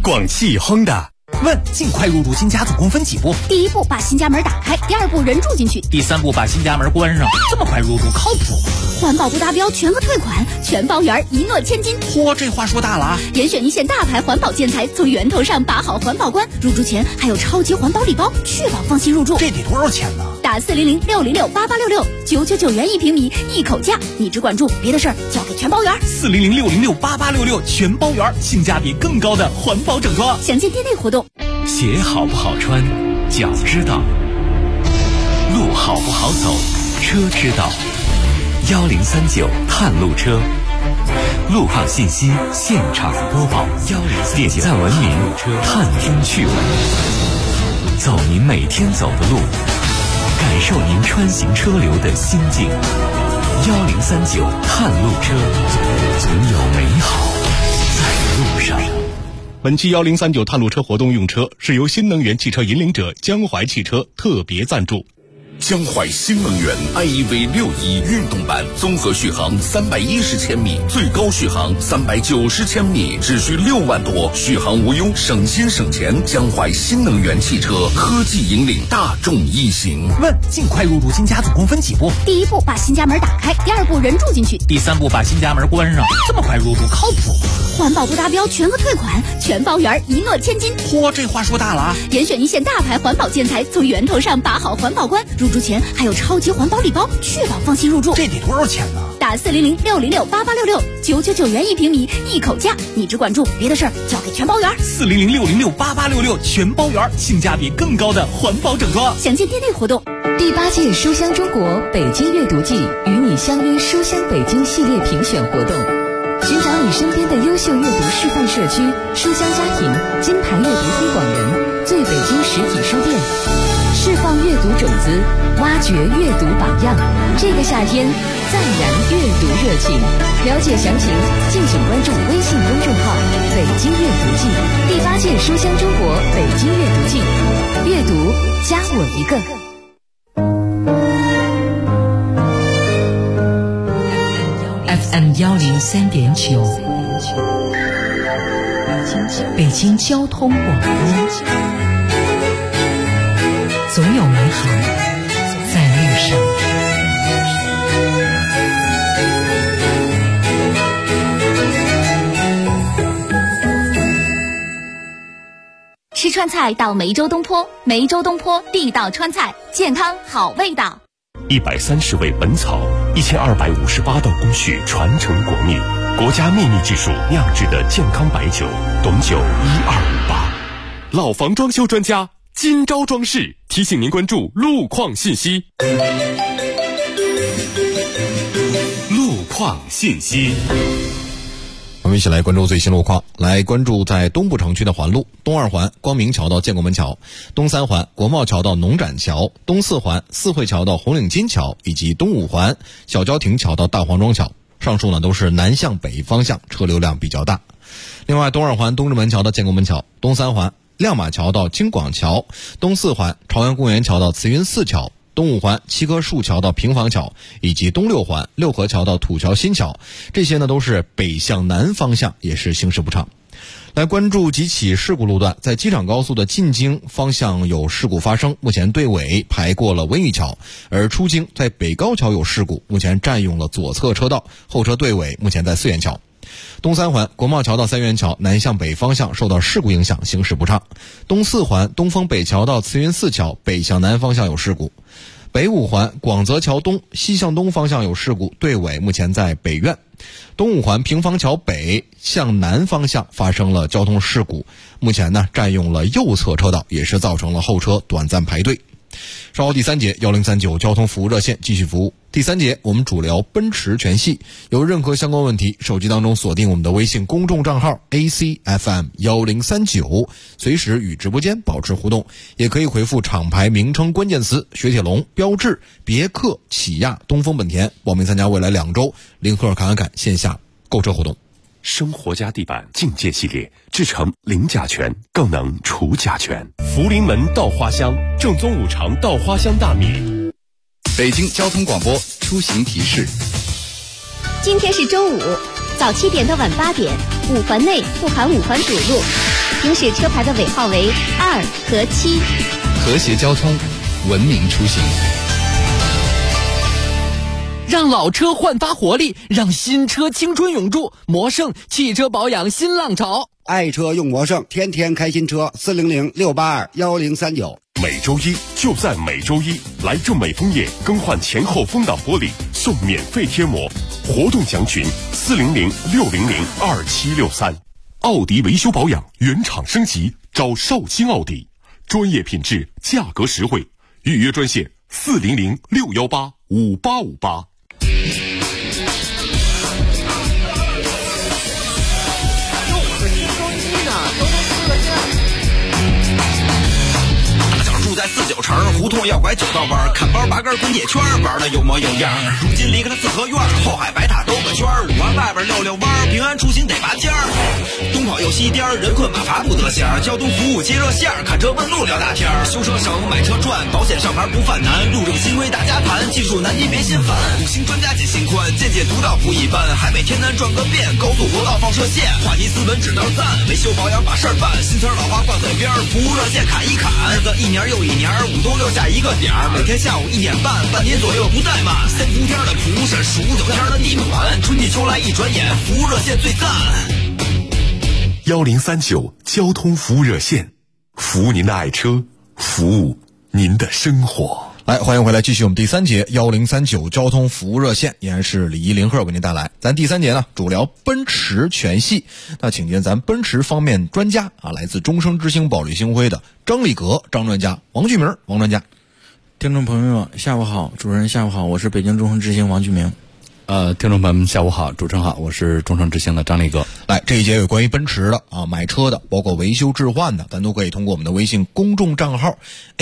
广汽亨达。 问：尽快入住新家总共分几步？ 第一步，把新家门打开；第二步，人住进去； 第三步，把新家门关上。这么快入住，靠谱吗？ 环保不达标，全额退款，全包圆，一诺千金。 嚯，这话说大了啊！ 严选一线大牌环保建材，从源头上把好环保关。入住前还有超级环保礼包，确保放心入住。 这得多少钱呢？ 打400-606-8866，999元1平米，一口价。你只管住，别的事儿交给全包圆。 400-606-8866，全包圆，性价比更高的环保整装。 详见店内活动。 鞋好不好穿，脚知道；路好不好走，车知道。1039探路车，路况信息现场播报。点赞文明，探听趣闻，走您每天走的路，感受您穿行车流的心境。1039探路车，总有美好在路上。 本期1039探路车活动用车是由新能源汽车引领者江淮汽车特别赞助。 江淮新能源 iEV61运动版综合续航310千米，最高续航390千米，只需6万多，续航无忧，省心省钱。江淮新能源汽车科技引领大众一行。 问：尽快入住新家总共分几步？ 第一步，把新家门打开；第二步，人住进去； 第三步，把新家门关上。这么快入住，靠谱吗？ 环保不达标，全额退款，全包圆，一诺千金。 嚯，这话说大了啊！ 严选一线大牌环保建材，从源头上把好环保关。入住前还有超级环保礼包，确保放心入住。 这得多少钱呢？ 打400-606-8866，999元1平米，一口价。你只管住，别的事儿交给全包圆。 400-606-8866，全包圆，性价比更高的环保整装。 详见店内活动。 第8届书香中国北京阅读季与你相约书香北京系列评选活动，寻找你身边的优秀阅读示范社区、书香家庭、金牌阅读推广人、最北京实体书店，释放阅读种子，挖掘阅读榜样。这个夏天，再燃阅读热情。了解详情，敬请关注微信公众号“北京阅读季”。第8届书香中国北京阅读季，阅读加我一个。FM 103.9，北京交通广播，总有美好在路上。 吃川菜到梅州东坡，梅州东坡地道川菜，健康好味道。 130味本草，1258道工序传承国秘，国家秘密技术酿制的健康白酒，董酒1258。 老房装修专家今朝装饰提醒您关注路况信息。 路况信息。 我们一起来关注最新路况，来关注在东部城区的环路：东2环光明桥到建国门桥，东3环国贸桥到农展桥，东4环四惠桥到红领巾桥，以及东5环小郊亭桥到大黄庄桥。上述呢都是南向北方向，车流量比较大。另外，东2环东直门桥到建国门桥，东3环亮马桥到京广桥，东4环朝阳公园桥到慈云寺桥，东5环七棵树桥到平房桥，以及东6环六合桥到土桥新桥，这些呢都是北向南方向，也是行驶不畅。来关注几起事故路段，在机场高速的进京方向有事故发生，目前队尾排过了温榆桥；而出京在北高桥有事故，目前占用了左侧车道，后车队尾目前在4元桥。东3环国贸桥到3元桥南向北方向受到事故影响，行驶不畅。东4环东风北桥到慈云寺桥北向南方向有事故。北5环广泽桥东西向东方向有事故，队尾目前在北苑。东5环平房桥北向南方向发生了交通事故，目前呢占用了右侧车道，也是造成了后车短暂排队。稍后第3节1039交通服务热线继续服务。第3节我们主聊奔驰全系，有任何相关问题，手机当中锁定我们的微信公众账号 ACFM1039，随时与直播间保持互动，也可以回复厂牌名称关键词雪铁龙、标致、别克、起亚、东风本田，报名参加未来2周领克侃侃线下购车活动。 生活家地板境界系列，制成零甲醛，更能除甲醛。 福临门稻花香，正宗5常稻花香大米。 北京交通广播出行提示： 今天是周五，早7点到晚8点，5环内不含5环主路， 行驶车牌的尾号为2和7。 和谐交通，文明出行。 让老车焕发活力，让新车青春永驻。魔胜汽车保养新浪潮， 爱车用魔胜，天天开新车，400-682-1039。 每周一就在每周一，来正美枫叶更换前后风挡玻璃送免费贴膜，活动详询400-600-2763。奥迪维修保养原厂升级，找绍兴奥迪，专业品质，价格实惠，预约专线400-618-5858。 住在49城，胡同要拐9道弯，看包拔根滚铁圈，玩的有模有样。如今离开了四合院，后海白塔兜个圈，5环外边溜溜弯，平安出行得拔尖儿。东跑又西颠，人困马乏不得闲，交通服务接热线，看车问路聊大天，修车省买车赚，保险上牌不犯难，路政新规大家谈，技术难题别心烦。5星专家解心宽，见解独到不一般，海北天南转个遍，高速国道放射线，话题斯文只能赞，维修保养把事儿办，新词老话放嘴边，服务热线砍一砍，日子一年又一年，5都6下一个点儿，每天下午1点半，半年左右不怠慢。3伏天的蒲是数9天的地暖，春季秋来一转眼，服务热线最赞。 1039交通服务热线，服务您的爱车，服务您的生活。 来，欢迎回来，继续我们第3节1039交通服务热线，依然是李一林鹤为您带来。咱第3节呢，主聊奔驰全系。那请见咱奔驰方面专家啊，来自终生之星保利星辉的张立革张专家，王巨明王专家。 听众朋友们，下午好，主持人下午好，我是北京终生之星王巨明。 听众朋友们，下午好，主持人好，我是终生之星的张立革。 来，这一节有关于奔驰的啊，买车的，包括维修置换的，咱都可以通过我们的微信公众账号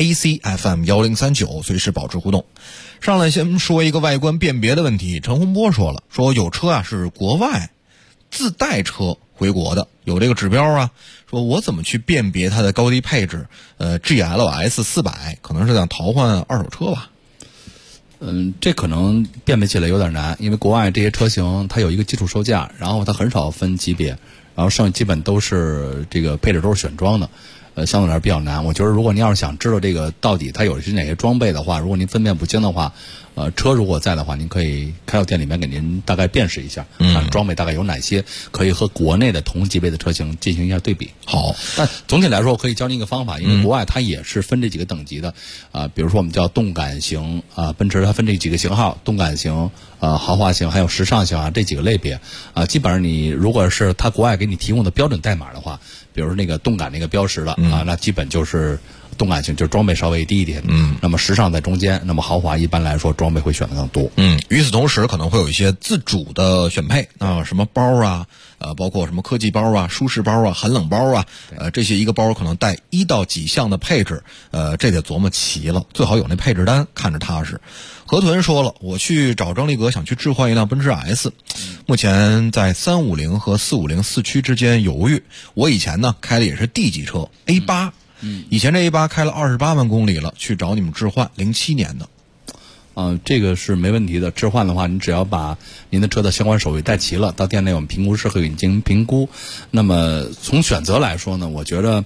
ACFM1039随时保持互动。上来先说一个外观辨别的问题，陈洪波说了，说有车啊是国外自带车回国的，有这个指标啊，说我怎么去辨别它的高低配置？GLS 400可能是想淘换二手车吧。 这可能辨别起来有点难，因为国外这些车型它有一个基础售价，然后它很少分级别，然后剩下基本都是这个配置都是选装的，相对来说比较难。我觉得如果您要是想知道这个到底它有些哪些装备的话，如果您分辨不清的话，车如果在的话，您可以开到店里面给您大概辨识一下，看装备大概有哪些，可以和国内的同级别的车型进行一下对比。好，但总体来说，我可以教您一个方法，因为国外它也是分这几个等级的，比如说我们叫动感型奔驰它分这几个型号，动感型、豪华型还有时尚型啊这几个类别基本上你如果是它国外给你提供的标准代码的话，比如说那个动感那个标识的那基本就是动感型，就是装备稍微低一点。那么时尚在中间，那么豪华一般来说装备会选的更多。 与此同时可能会有一些自主的选配什么包啊，包括什么科技包啊、舒适包啊、寒冷包啊，这些一个包可能带1到几项的配置，这得琢磨齐了，最好有那配置单，看着踏实。河豚说了，我去找张立革想去置换一辆奔驰 S， 目前在350和450四驱之间犹豫。我以前呢开的也是 D 级车 A8，以前这 A8 开了28万公里了，去找你们置换，07年的。 这个是没问题的。置换的话，你只要把您的车的相关手续带齐了，到店内我们评估师会给你进行评估。那么从选择来说呢，我觉得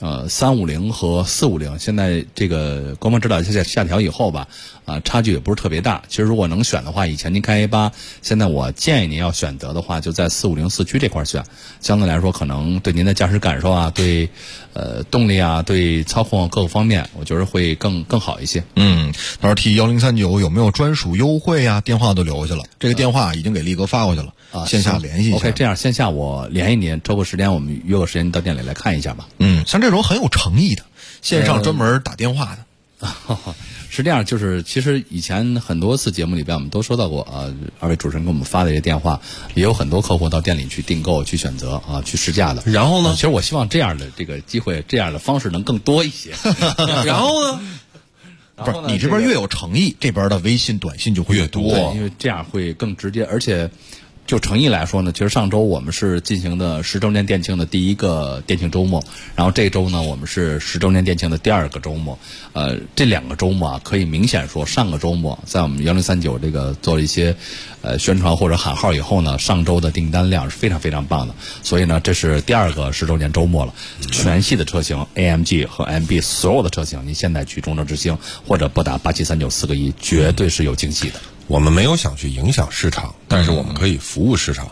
350和450现在这个官方指导下调以后吧，差距也不是特别大。其实如果能选的话，以前您开 A8，现在我建议您要选择的话，就在450四驱这块选，相对来说可能对您的驾驶感受啊，对动力啊，对操控各个方面，我觉得会更好一些。 他说提1039有没有专属优惠啊？电话都留下了，这个电话已经给立革发过去了，线下联系一下。 OK， 这样线下我联系您，抽个时间我们约个时间到店里来看一下吧。 像这种很有诚意的，线上专门打电话的。 是这样，就是其实以前很多次节目里边我们都收到过二位主持人给我们发的这些电话，也有很多客户到店里去订购、去选择去试驾的。 然后呢？ 其实我希望这样的这个机会、这样的方式能更多一些。 然后呢？ 不是你这边越有诚意，这边的微信、短信就会越多， 因为这样会更直接，而且就诚意来说呢，其实上周我们是进行的10周年店庆的第一个店庆周末，然后这周呢我们是10周年店庆的第2个周末。这2个周末啊，可以明显说上个周末在我们1039这个做了一些宣传或者喊号以后呢，上周的订单量是非常非常棒的。所以呢，这是第2个10周年周末了，全系的车型 AMG 和 MB 所有的车型，你现在去中州之星或者拨打8739-4个1，绝对是有惊喜的。 我们没有想去影响市场，但是我们可以服务市场。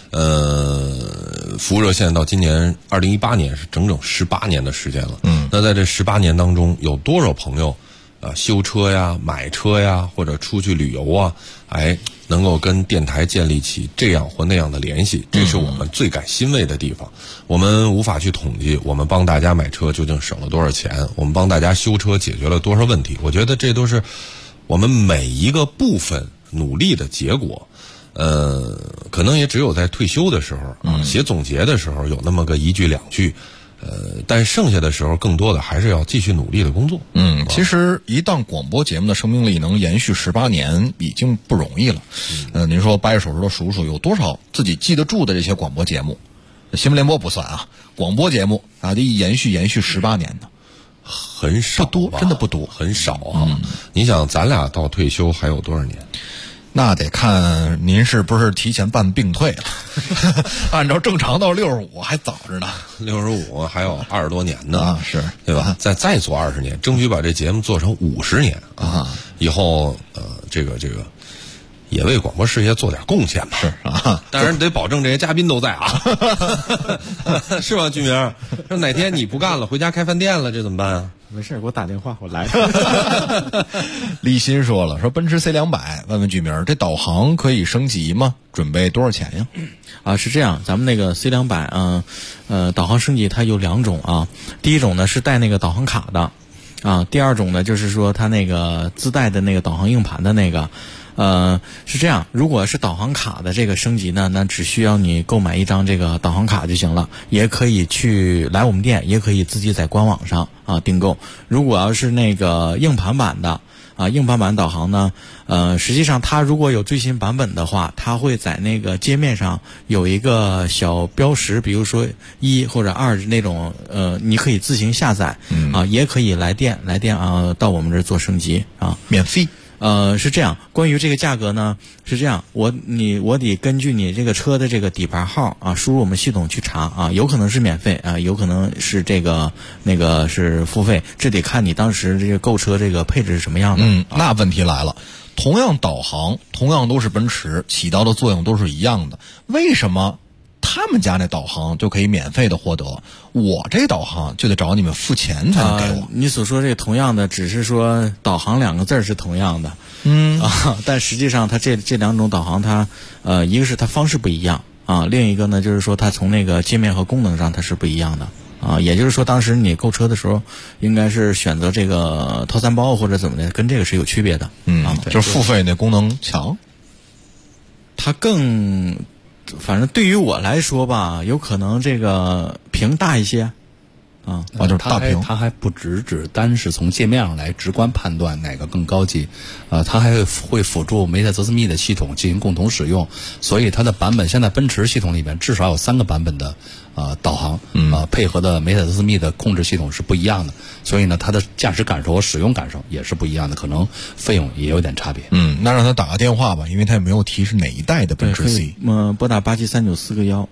服务热线到今年2018年是整整18年的时间了。那在这18年当中，有多少朋友修车呀、买车呀，或者出去旅游啊，能够跟电台建立起这样或那样的联系，这是我们最感欣慰的地方。我们无法去统计我们帮大家买车究竟省了多少钱，我们帮大家修车解决了多少问题，我觉得这都是我们每一个部分努力的结果。可能也只有在退休的时候写总结的时候有那么个1句2句，但剩下的时候更多的还是要继续努力的工作。 其实一档广播节目的生命力能延续18年已经不容易了。您说掰着手指头数数有多少自己记得住的这些广播节目，新闻联播不算啊，广播节目啊，这一延续18年呢， 很少， 不多，真的不多， 很少啊。你想咱俩到退休还有多少年？ 那得看您是不是提前办病退了。按照正常到65还早着呢 ，65还有20多年呢， 是对吧？再做20年，争取把这节目做成50年啊！以后这个也为广播事业做点贡献吧。 是啊， 当然得保证这些嘉宾都在啊，是吧，居明？说哪天你不干了，回家开饭店了，这怎么办啊？ 没事，给我打电话，我来。 立新说了，说奔驰 C200，问问居明，这导航可以升级吗？准备多少钱呀？ 是这样，咱们那个 C200导航升级它有2种啊。第一种呢是带那个导航卡的啊，第2种呢就是说它那个自带的那个导航硬盘的那个。是这样，如果是导航卡的这个升级呢，那只需要你购买一张这个导航卡就行了，也可以去来我们店，也可以自己在官网上订购。如果要是那个硬盘版的硬盘版导航呢，实际上它如果有最新版本的话，它会在那个界面上有一个小标识，比如说1或者2那种，你可以自行下载也可以来店到我们这儿做升级免费。 是这样，关于这个价格呢，是这样，我得根据你这个车的这个底盘号输入我们系统去查有可能是免费有可能是这个那个是付费，这得看你当时这个购车这个配置是什么样的。 那问题来了，同样导航，同样都是奔驰，起到的作用都是一样的，为什么他们家那导航就可以免费的获得，我这导航就得找你们付钱才能给我？ 你所说这个同样的，只是说导航2个字是同样的，但实际上它这2种导航它一个是它方式不一样另一个呢就是说它从那个界面和功能上它是不一样的也就是说当时你购车的时候应该是选择这个套餐包或者怎么的，跟这个是有区别的。 就是付费那功能强， 它更。反正对于我来说吧，有可能这个屏大一些就是大屏。 它还不只单是从界面上来直观判断哪个更高级，它还会辅助梅赛德斯密的系统进行共同使用，所以它的版本现在奔驰系统里面至少有3个版本的导航，配合的梅赛德斯密的控制系统是不一样的，所以呢，它的驾驶感受和使用感受也是不一样的，可能费用也有点差别。 那让他打个电话吧，因为他也没有提是哪一代的奔驰 C。 拨打8739-4个1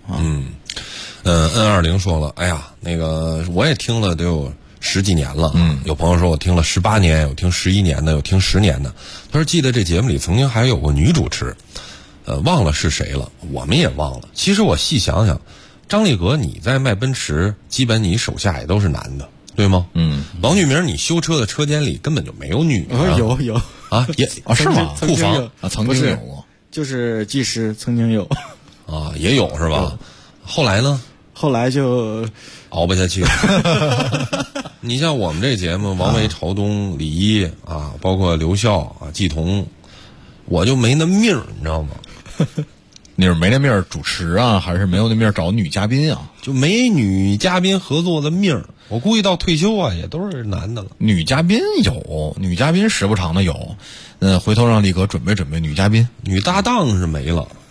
N20说了，哎呀，那个我也听了得有10几年了，有朋友说我听了18年，有听11年的，有听10年的。他说记得这节目里曾经还有过女主持，忘了是谁了，我们也忘了。其实我细想想，张立革你在卖奔驰，基本你手下也都是男的，对吗？王俊明你修车的车间里根本就没有女的。 有也是吗？ 库房曾经有过， 就是技师曾经有也有是吧？后来呢？ 后来就熬不下去了。你像我们这节目，王维、朝东、李一包括刘笑季彤，我就没那命儿，你知道吗？ 你是没那命儿主持还是没有那命儿找女嘉宾就没女嘉宾合作的命儿。我估计到退休也都是男的了。 女嘉宾有，女嘉宾时不常的有。回头让立革准备女嘉宾， 女搭档是没了。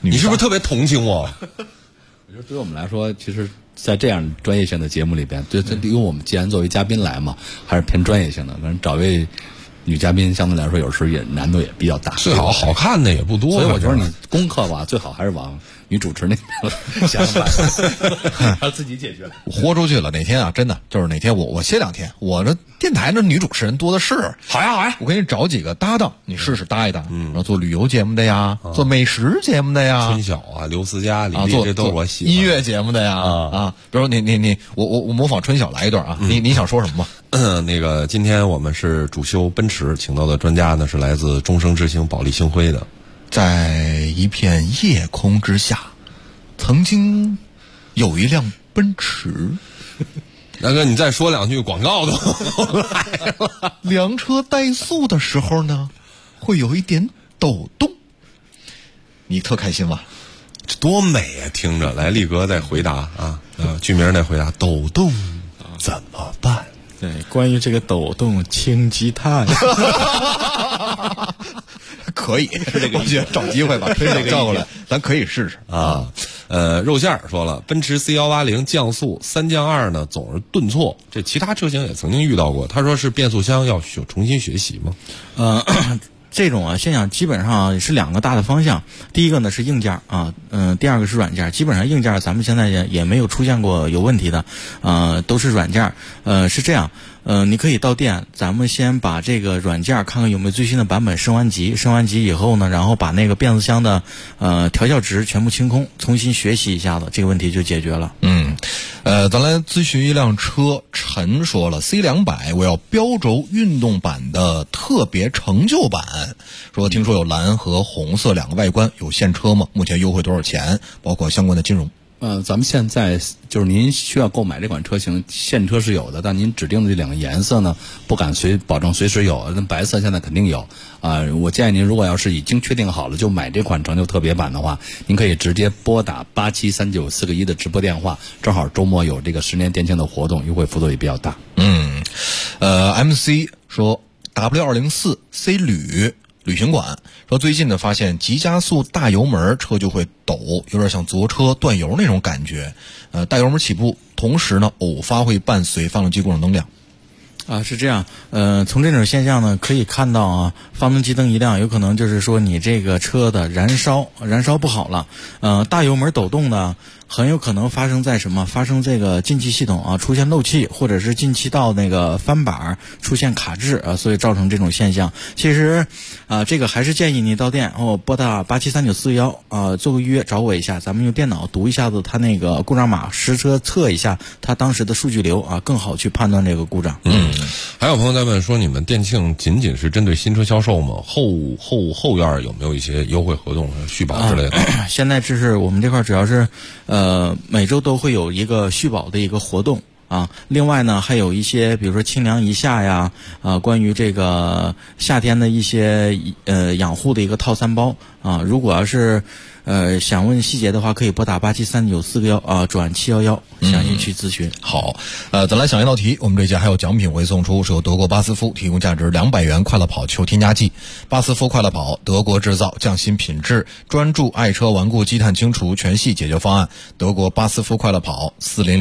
你是不是特别同情我？ 我觉得对于我们来说，其实，在这样专业性的节目里边，因为我们既然作为嘉宾来嘛，还是偏专业性的，可能找位女嘉宾相对来说有时候也难度也比较大。 最好好看的也不多， 所以我觉得你功课吧，最好还是往女主持那边想办法，让自己解决。 豁出去了，哪天啊，真的就是哪天我歇2天，我这电台那女主持人多的是。 好呀好呀， 我给你找几个搭档，你试试搭一搭。然后做旅游节目的呀，做美食节目的呀， 春晓啊、刘思佳、李丽，这都是我喜欢。 音乐节目的呀啊，比如你我模仿春晓来一段啊，你想说什么吗？ 那个今天我们是主修奔驰，请到的专家呢是来自终生之星保利星辉的。 在一片夜空之下，曾经有一辆奔驰。 大哥，你再说2句广告都来了。 量车怠速的时候呢，会有一点抖动。你特开心吧？ 这多美啊！听着，来，力哥再回答啊，居明再回答，抖动怎么办？ 对，关于这个抖动，轻积碳。 可以，是这个意思。找机会把春晓叫过来，咱可以试试啊。肉馅儿说了，奔驰 C180降速3降2呢，总是顿挫，这其他车型也曾经遇到过。他说是变速箱要重新学习吗？ 这种现象基本上是2个大的方向。第一个呢是硬件啊，第二个是软件。基本上硬件咱们现在也没有出现过有问题的，都是软件。是这样，你可以到店，咱们先把这个软件看看有没有最新的版本升完级以后呢，然后把那个变速箱的调校值全部清空，重新学习一下子，这个问题就解决了。 咱来咨询一辆车。陈说了 C200 我要标轴运动版的特别成就版，说听说有蓝和红色2个外观，有现车吗？目前优惠多少钱？包括相关的金融。 咱们现在就是您需要购买这款车型，现车是有的，但您指定的这2个颜色呢，不敢保证随时有。那白色现在肯定有我建议您，如果要是已经确定好了就买这款成就特别版的话，您可以直接拨打873941的直播电话，正好周末有这个10年店庆的活动，优惠幅度也比较大。 MC 说 W204 C 旅行馆说，最近呢发现急加速大油门车就会抖，有点像左车断油那种感觉。大油门起步，同时呢偶发会伴随发动机故障灯亮。 是这样。从这种现象呢可以看到发动机灯一亮，有可能就是说你这个车的燃烧不好了。大油门抖动呢，很有可能发生在什么？发生这个进气系统出现漏气，或者是进气道那个翻板出现卡滞所以造成这种现象。其实这个还是建议你到店拨打873941做个预约找我一下，咱们用电脑读一下子它那个故障码，实车测一下它当时的数据流更好去判断这个故障。 还有朋友在问说，你们店庆仅仅是针对新车销售吗？后院有没有一些优惠活动、续保之类的？ 现在就是我们这块主要是每周都会有一个续保的一个活动另外呢还有一些比如说清凉一下呀关于这个夏天的一些养护的一个套餐包如果要是想问细节的话，可以拨打873941转711详细去咨询。 好，咱来想一道题。我们这节还有奖品会送出，是由德国巴斯夫提供价值200元快乐跑球添加剂。巴斯夫快乐跑，德国制造，匠心品质，专注爱车顽固积碳清除全系解决方案。德国巴斯夫快乐跑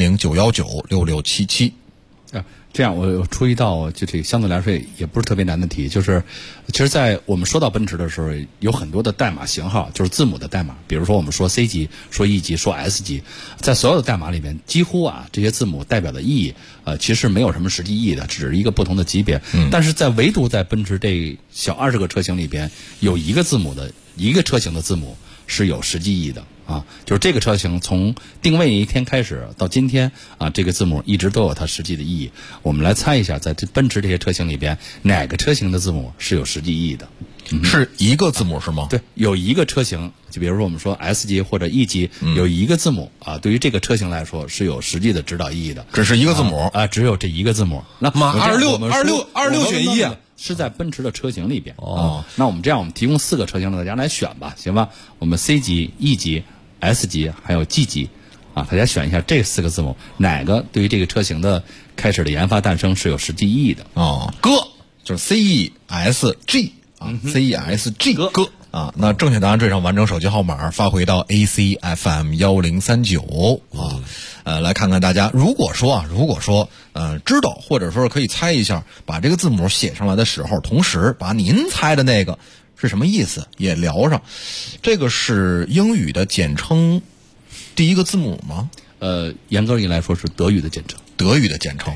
，400-919-6677。 这样我出一道就这个相对来说也不是特别难的题，就是其实在我们说到奔驰的时候，有很多的代码型号，就是字母的代码，比如说我们说 C 级，说 E 级，说 S 级，在所有的代码里面，几乎这些字母代表的意义其实没有什么实际意义的，只是一个不同的级别。但是唯独在奔驰这小20个车型里边，有一个车型的字母是有实际意义的就是这个车型从定位一天开始到今天这个字母一直都有它实际的意义。我们来猜一下，在奔驰这些车型里边，哪个车型的字母是有实际意义的？ 是一个字母是吗？ 对，有一个车型，就比如说我们说 S 级或者 E 级，有一个字母对于这个车型来说是有实际的指导意义的。 只是一个字母只有这一个字母。那 26选一是在奔驰的车型里边那我们这样，我们提供4个车型让大家来选吧，行吧？我们 C 级、E 级、S 级还有 G 级大家选一下这4个字母，哪个对于这个车型的开始的研发诞生是有实际意义的？ 哥就是 CESG CESG 哥啊，那正确答案缀上完整手机号码发回到 ACFM1039来看看大家，如果说知道或者说可以猜一下，把这个字母写上来的时候，同时把您猜的那个是什么意思也聊上。这个是英语的简称第一个字母吗？ 严格意义来说是德语的简称。 德语的简称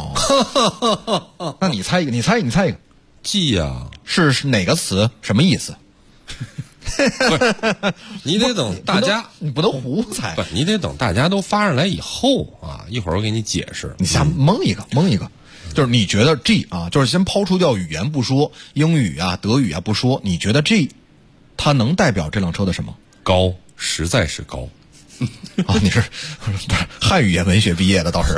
那你猜一个，你猜一个。 G 啊， 是哪个词？什么意思？ 不是，你得等大家， 你不能胡猜。 不，你得等大家都发上来以后啊，一会儿我给你解释。 你瞎蒙一个，就是你觉得 G 啊，就是先抛除掉语言不说，英语啊、德语啊不说，你觉得 G 它能代表这辆车的什么？ 高，实在是高。 你是汉语言文学毕业的倒是。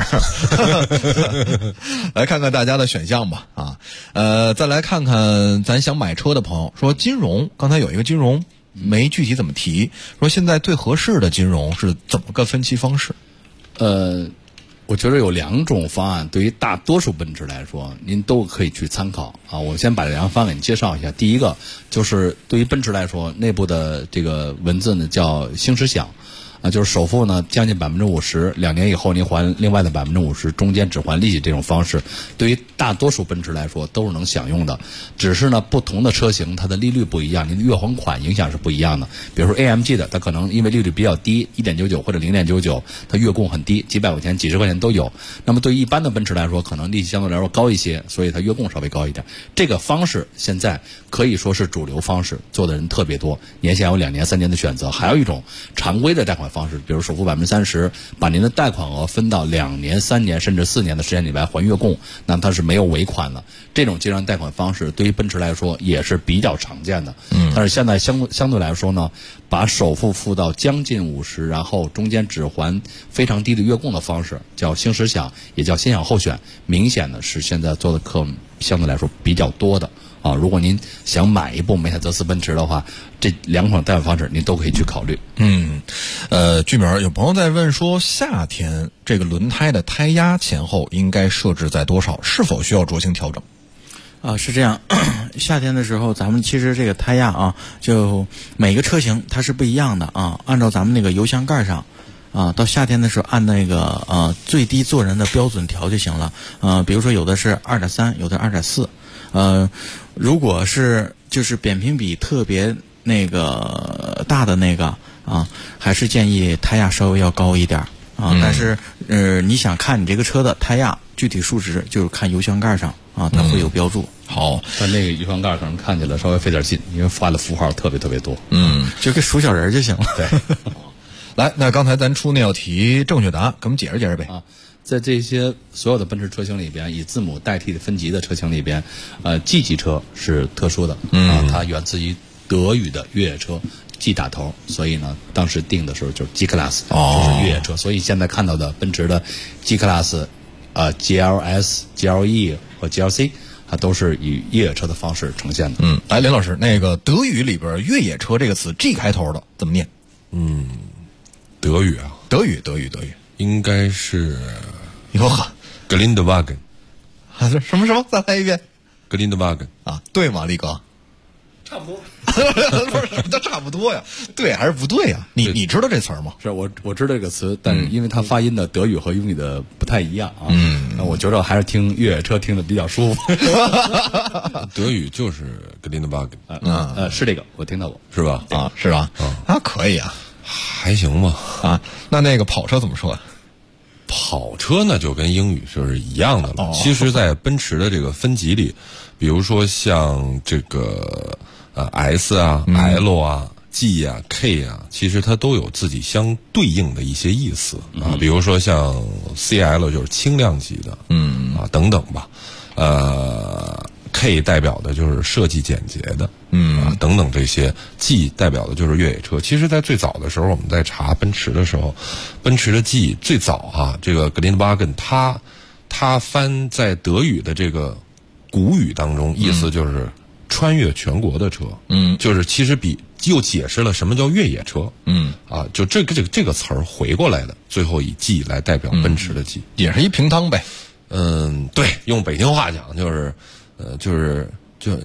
来看看大家的选项吧再来看看咱想买车的朋友说金融，刚才有一个金融没具体怎么提，说现在最合适的金融是怎么个分期方式？ 我觉得有2种方案，对于大多数奔驰来说，您都可以去参考啊。我先把这2个方案给您介绍一下。第一个就是对于奔驰来说，内部的这个文字呢叫星驰享。就是首付呢将近50%，2年以后您还另外的50%，中间只还利息，这种方式对于大多数奔驰来说都是能享用的。只是呢不同的车型它的利率不一样，您的月还款影响是不一样的。比如说 AMG 的，它可能因为利率比较低 1.99 或者 0.99， 它月供很低，几百块钱几十块钱都有。那么对于一般的奔驰来说，可能利息相对来说高一些，所以它月供稍微高一点。这个方式现在可以说是主流方式，做的人特别多，年限有2年3年的选择。还有一种常规的贷款方式，比如首付30%，把您的贷款额分到2年、3年甚至4年的时间里来还月供，那么它是没有尾款的。这种金融贷款方式对于奔驰来说也是比较常见的。但是现在相对来说呢，把首付付到将近50%，然后中间只还非常低的月供的方式，叫星驰享，也叫先享后选，明显的是现在做的客相对来说比较多的。如果您想买一部梅赛德斯奔驰的话，这2种贷款方式您都可以去考虑。 居民有朋友在问说，夏天这个轮胎的胎压前后应该设置在多少？是否需要酌情调整？ 是这样，夏天的时候咱们其实这个胎压就每个车型它是不一样的按照咱们那个油箱盖上到夏天的时候按那个最低做人的标准调就行了。比如说有的是 2.3， 有的 2.4。如果是就是扁平比特别那个大的那个还是建议胎压稍微要高一点但是你想看你这个车的胎压具体数值，就是看油箱盖上它会有标注。 好， 但那个油箱盖可能看起来稍微费点劲，因为画的符号特别特别多。 就跟数小人就行了。 对。 来，那刚才咱出那道题正确答案，给我们解释解释呗。 在这些所有的奔驰车型里边，以字母代替的分级的车型里边，G 级车是特殊的它源自于德语的越野车 G 打头，所以呢，当时定的时候就是 G Class， 就是越野车。所以现在看到的奔驰的 G Class、GLS、GLE 和 GLC， 它都是以越野车的方式呈现的。 来，林老师，那个德语里边越野车这个词 G 开头的怎么念？ 德语啊， 德语， 应该是。 Geländewagen， 什么？再来一遍。 Geländewagen 对吗，力哥？ 差不多。 不是什么叫差不多呀？对还是不对呀？你知道这词儿吗？ 是我知道这个词，但是因为它发音的德语和英语的不太一样那我觉得还是听越野车听的比较舒服。 德语就是 Geländewagen， 是这个我听到过， 是吧？ 是吧？可以还行吧。 那个跑车怎么说？ 跑车呢就跟英语就是一样的了。其实在奔驰的这个分级里，比如说像这个S L G K 其实它都有自己相对应的一些意思比如说像 CL 就是轻量级的等等吧。K 代表的就是设计简洁的，等等这些。G 代表的就是越野车。其实，在最早的时候，我们在查奔驰的时候，奔驰的 G 最早这个 Geländewagen 它翻在德语的这个古语当中，意思就是穿越全国的车。就是其实又解释了什么叫越野车。就这个词儿回过来的，最后以 G 来代表奔驰的 G， 也是一平汤呗。 对，用北京话讲就是。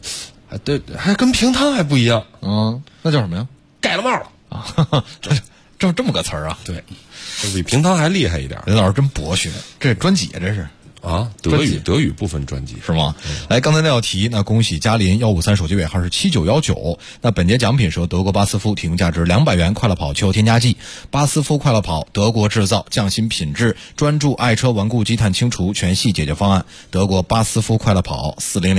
对，还跟平汤还不一样。 那叫什么呀？ 盖了帽了啊！这么个词儿啊？ 对，这比平汤还厉害一点。 任老师真博学，这专辑这是。 德语部分专辑是吗？来，刚才那道题，那恭喜嘉林153手机尾号是7919。那本节奖品是由德国巴斯夫提供价值200元快乐跑汽油添加剂。巴斯夫快乐跑，德国制造，匠心品质，专注爱车顽固积碳清除全系解决方案。德国巴斯夫快乐跑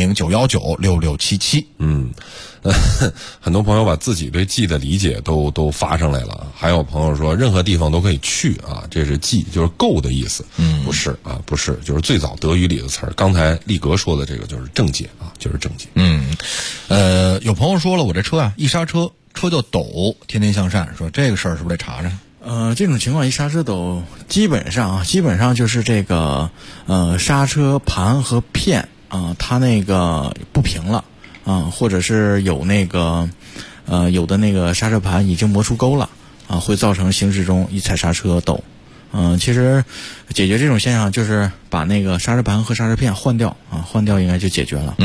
，400-919-6677。 很多朋友把自己对记的理解都发上来了。还有朋友说，任何地方都可以去啊，这是记，就是够的意思。不是啊，不是，就是最早德语里的词儿。刚才力格说的这个就是正解啊，就是正解。 有朋友说了，我这车啊，一刹车车就抖，天天向善，说这个事儿是不是得查查？ 这种情况一刹车抖，基本上就是这个刹车盘和片啊，它那个不平了。或者是有那个有的那个刹车盘已经磨出沟了啊，会造成行驶中一踩刹车抖。其实解决这种现象就是把那个刹车盘和刹车片换掉啊，换掉应该就解决了。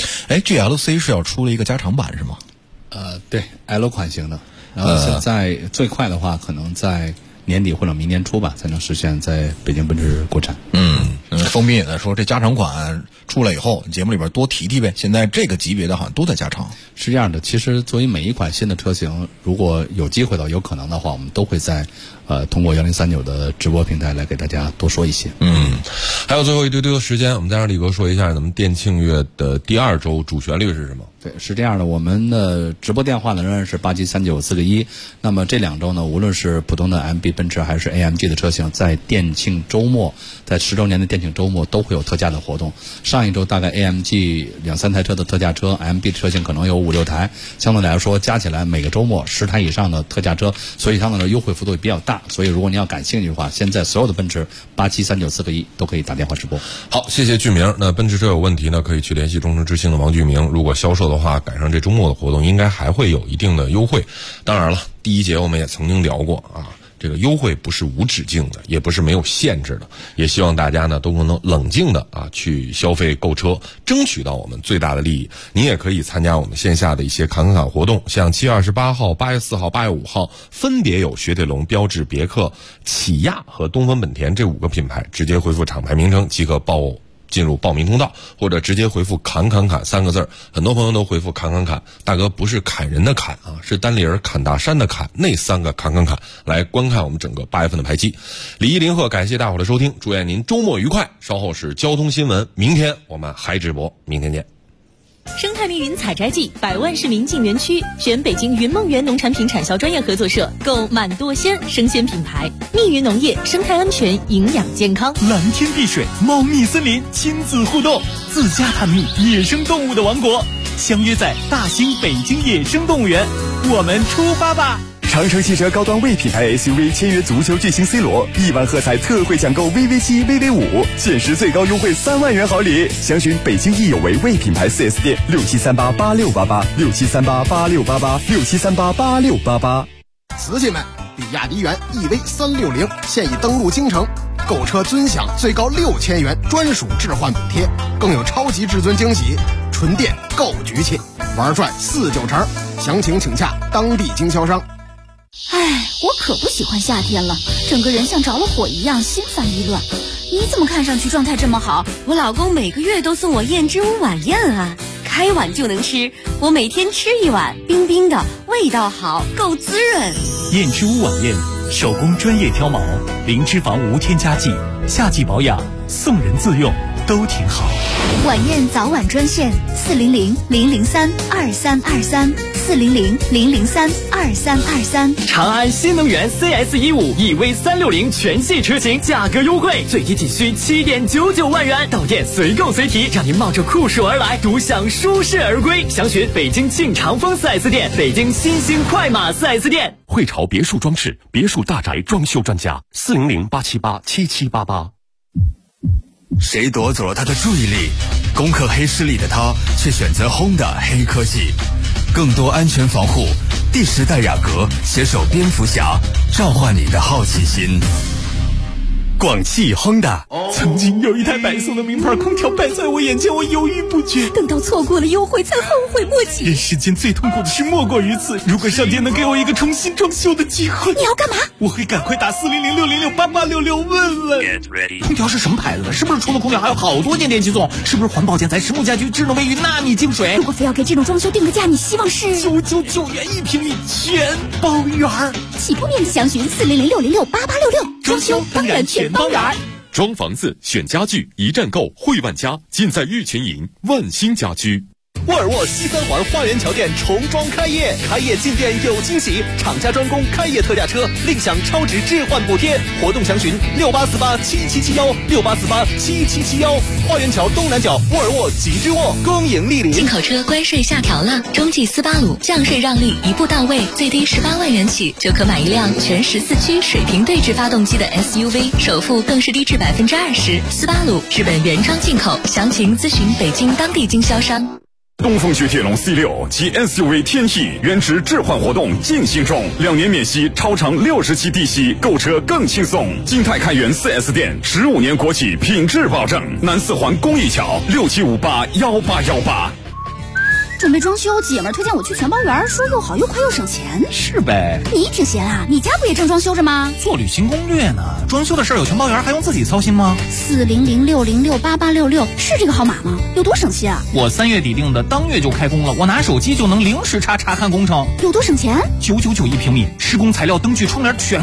GLC 是要出了一个加长版是吗？ 对 L 款型的，然后现在最快的话可能在年底或者明年初吧，才能实现在北京奔驰国产。 封斌也在说，这加长款出来以后，节目里边多提呗。现在这个级别的好像都在加长。 是这样的，其实作为每一款新的车型，如果有机会的、有可能的话，我们都会在通过1039的直播平台来给大家多说一些。 还有最后一丢丢的时间，我们再让力哥说一下咱们店庆月的第2周主旋律是什么？ 对，是这样的，我们的直播电话呢仍然是8739-4个1。那么这2周呢，无论是普通的 MB 奔驰还是 AMG 的车型，在店庆周末，在10周年的店庆周末都会有特价的活动。上一周大概 AMG 2-3台车的特价车 ，MB 车型可能有5-6台，相对来说加起来每个周末10台以上的特价车，所以它们的优惠幅度也比较大。所以如果你要感兴趣的话，现在所有的奔驰8739-4个1都可以打电话直播。 好，谢谢剧名。那奔驰车有问题呢，可以去联系中诚之星的王剧明。如果销售的话，赶上这周末的活动，应该还会有一定的优惠。当然了，第一节我们也曾经聊过啊，这个优惠不是无止境的，也不是没有限制的。也希望大家呢都能冷静的去消费购车，争取到我们最大的利益。你也可以参加我们线下的一些侃侃侃活动，像7月28号、8月4号、8月5号，分别有雪铁龙、标致、别克、起亚和东风本田这5个品牌，直接回复厂牌名称即可进入报名通道，或者直接回复侃侃侃3个字。很多朋友都回复侃侃侃，大哥不是砍人的砍啊，是单立人砍大山的砍，那3个侃侃侃。来观看我们整个8月份的排期。李一林鹤，感谢大伙的收听，祝愿您周末愉快。稍后是交通新闻，明天我们还直播，明天见。 生态密云采摘季，100万市民进园区，选北京云梦园农产品产销专业合作社，购满多鲜生鲜品牌。密云农业，生态安全，营养健康。 蓝天碧水，猫蜜森林，亲子互动，自家探秘野生动物的王国，相约在大兴北京野生动物园，我们出发吧！ 长城汽车高端 V 品牌 SUV 签约足球巨星 C 罗，1万喝彩特惠抢购 VV7、VV5，限时最高优惠3万元好礼。详询北京易有为 V 品牌 4S 店，67388688，67388688，67388688。 瓷器们，比亚迪元 EV360现已登陆京城，购车尊享最高6000元专属置换补贴，更有超级至尊惊喜，纯电购局气，玩转49成，详情请洽当地经销商。 哎，我可不喜欢夏天了，整个人像着了火一样，心烦意乱。你怎么看上去状态这么好？ 我老公每个月都送我燕之屋晚宴啊，开碗就能吃，我每天吃一碗，冰冰的，味道好，够滋润。 燕之屋晚宴，手工专业挑毛，零脂肪无添加剂，夏季保养，送人自用，都挺好。 晚宴早晚专线400-003-2323，400-003-2323。 长安新能源 CS15 EV360全系车型价格优惠，最低仅需7.99万元，到店随购随提，让您冒着酷暑而来，独享舒适而归。详询北京庆长丰 4S 店、北京新兴快马 4S 店。 汇潮别墅装饰，别墅大宅装修专家，400-878-7788。 谁夺走了他的注意力？攻克黑势力的他，却选择Honda黑科技，更多安全防护。第10代雅阁携手蝙蝠侠，召唤你的好奇心。 广汽亨达。 曾经有一台白色的名牌空调摆在我眼前，我犹豫不决， 等到错过了优惠才后悔莫及。 人世间最痛苦的事莫过于此。如果上天能给我一个重新装修的机会， 你要干嘛？ 我会赶快打400-606-8866问问。空调是什么牌子的？是不是除了空调还有好多件电器送？是不是环保建材、实木家居、智能卫浴、纳米净水？ 如果非要给这种装修定个价，你希望是 999元1平米全包圆。 起步面积详询400-606-8866，装修当然全包圆。 装房子选家具一站购汇万家，尽在玉群营万兴家居。 沃尔沃西三环花园桥店重装开业，开业进店有惊喜，厂家专供开业特价车，另享超值置换补贴。活动详询68487771，68487771。花园桥东南角沃尔沃极致沃，恭迎莅临。 进口车关税下调了，中际斯巴鲁降税让利一步到位，最低18万元起就可买一辆全14驱水平对置发动机的 SUV， 首付更是低至20%。斯巴鲁日本原装进口，详情咨询北京当地经销商。 东风雪铁龙 C6 及 SUV 天翼原值置换活动进行中，2年免息，超长60期低息，购车更轻松。金泰开元 4S 店，15年国企品质保证。南四环公益桥67581818。 准备装修，姐们儿推荐我去全包园，说又好又快又省钱。 是呗， 你挺闲啊，你家不也正装修着吗？ 做旅行攻略呢，装修的事儿有全包园还用自己操心吗 ？400-606-8866是这个号码吗？有多省心啊？ 我3月底定的，当月就开工了，我拿手机就能0时查看工程。 有多省钱？ 999一平米，施工材料、灯具、窗帘全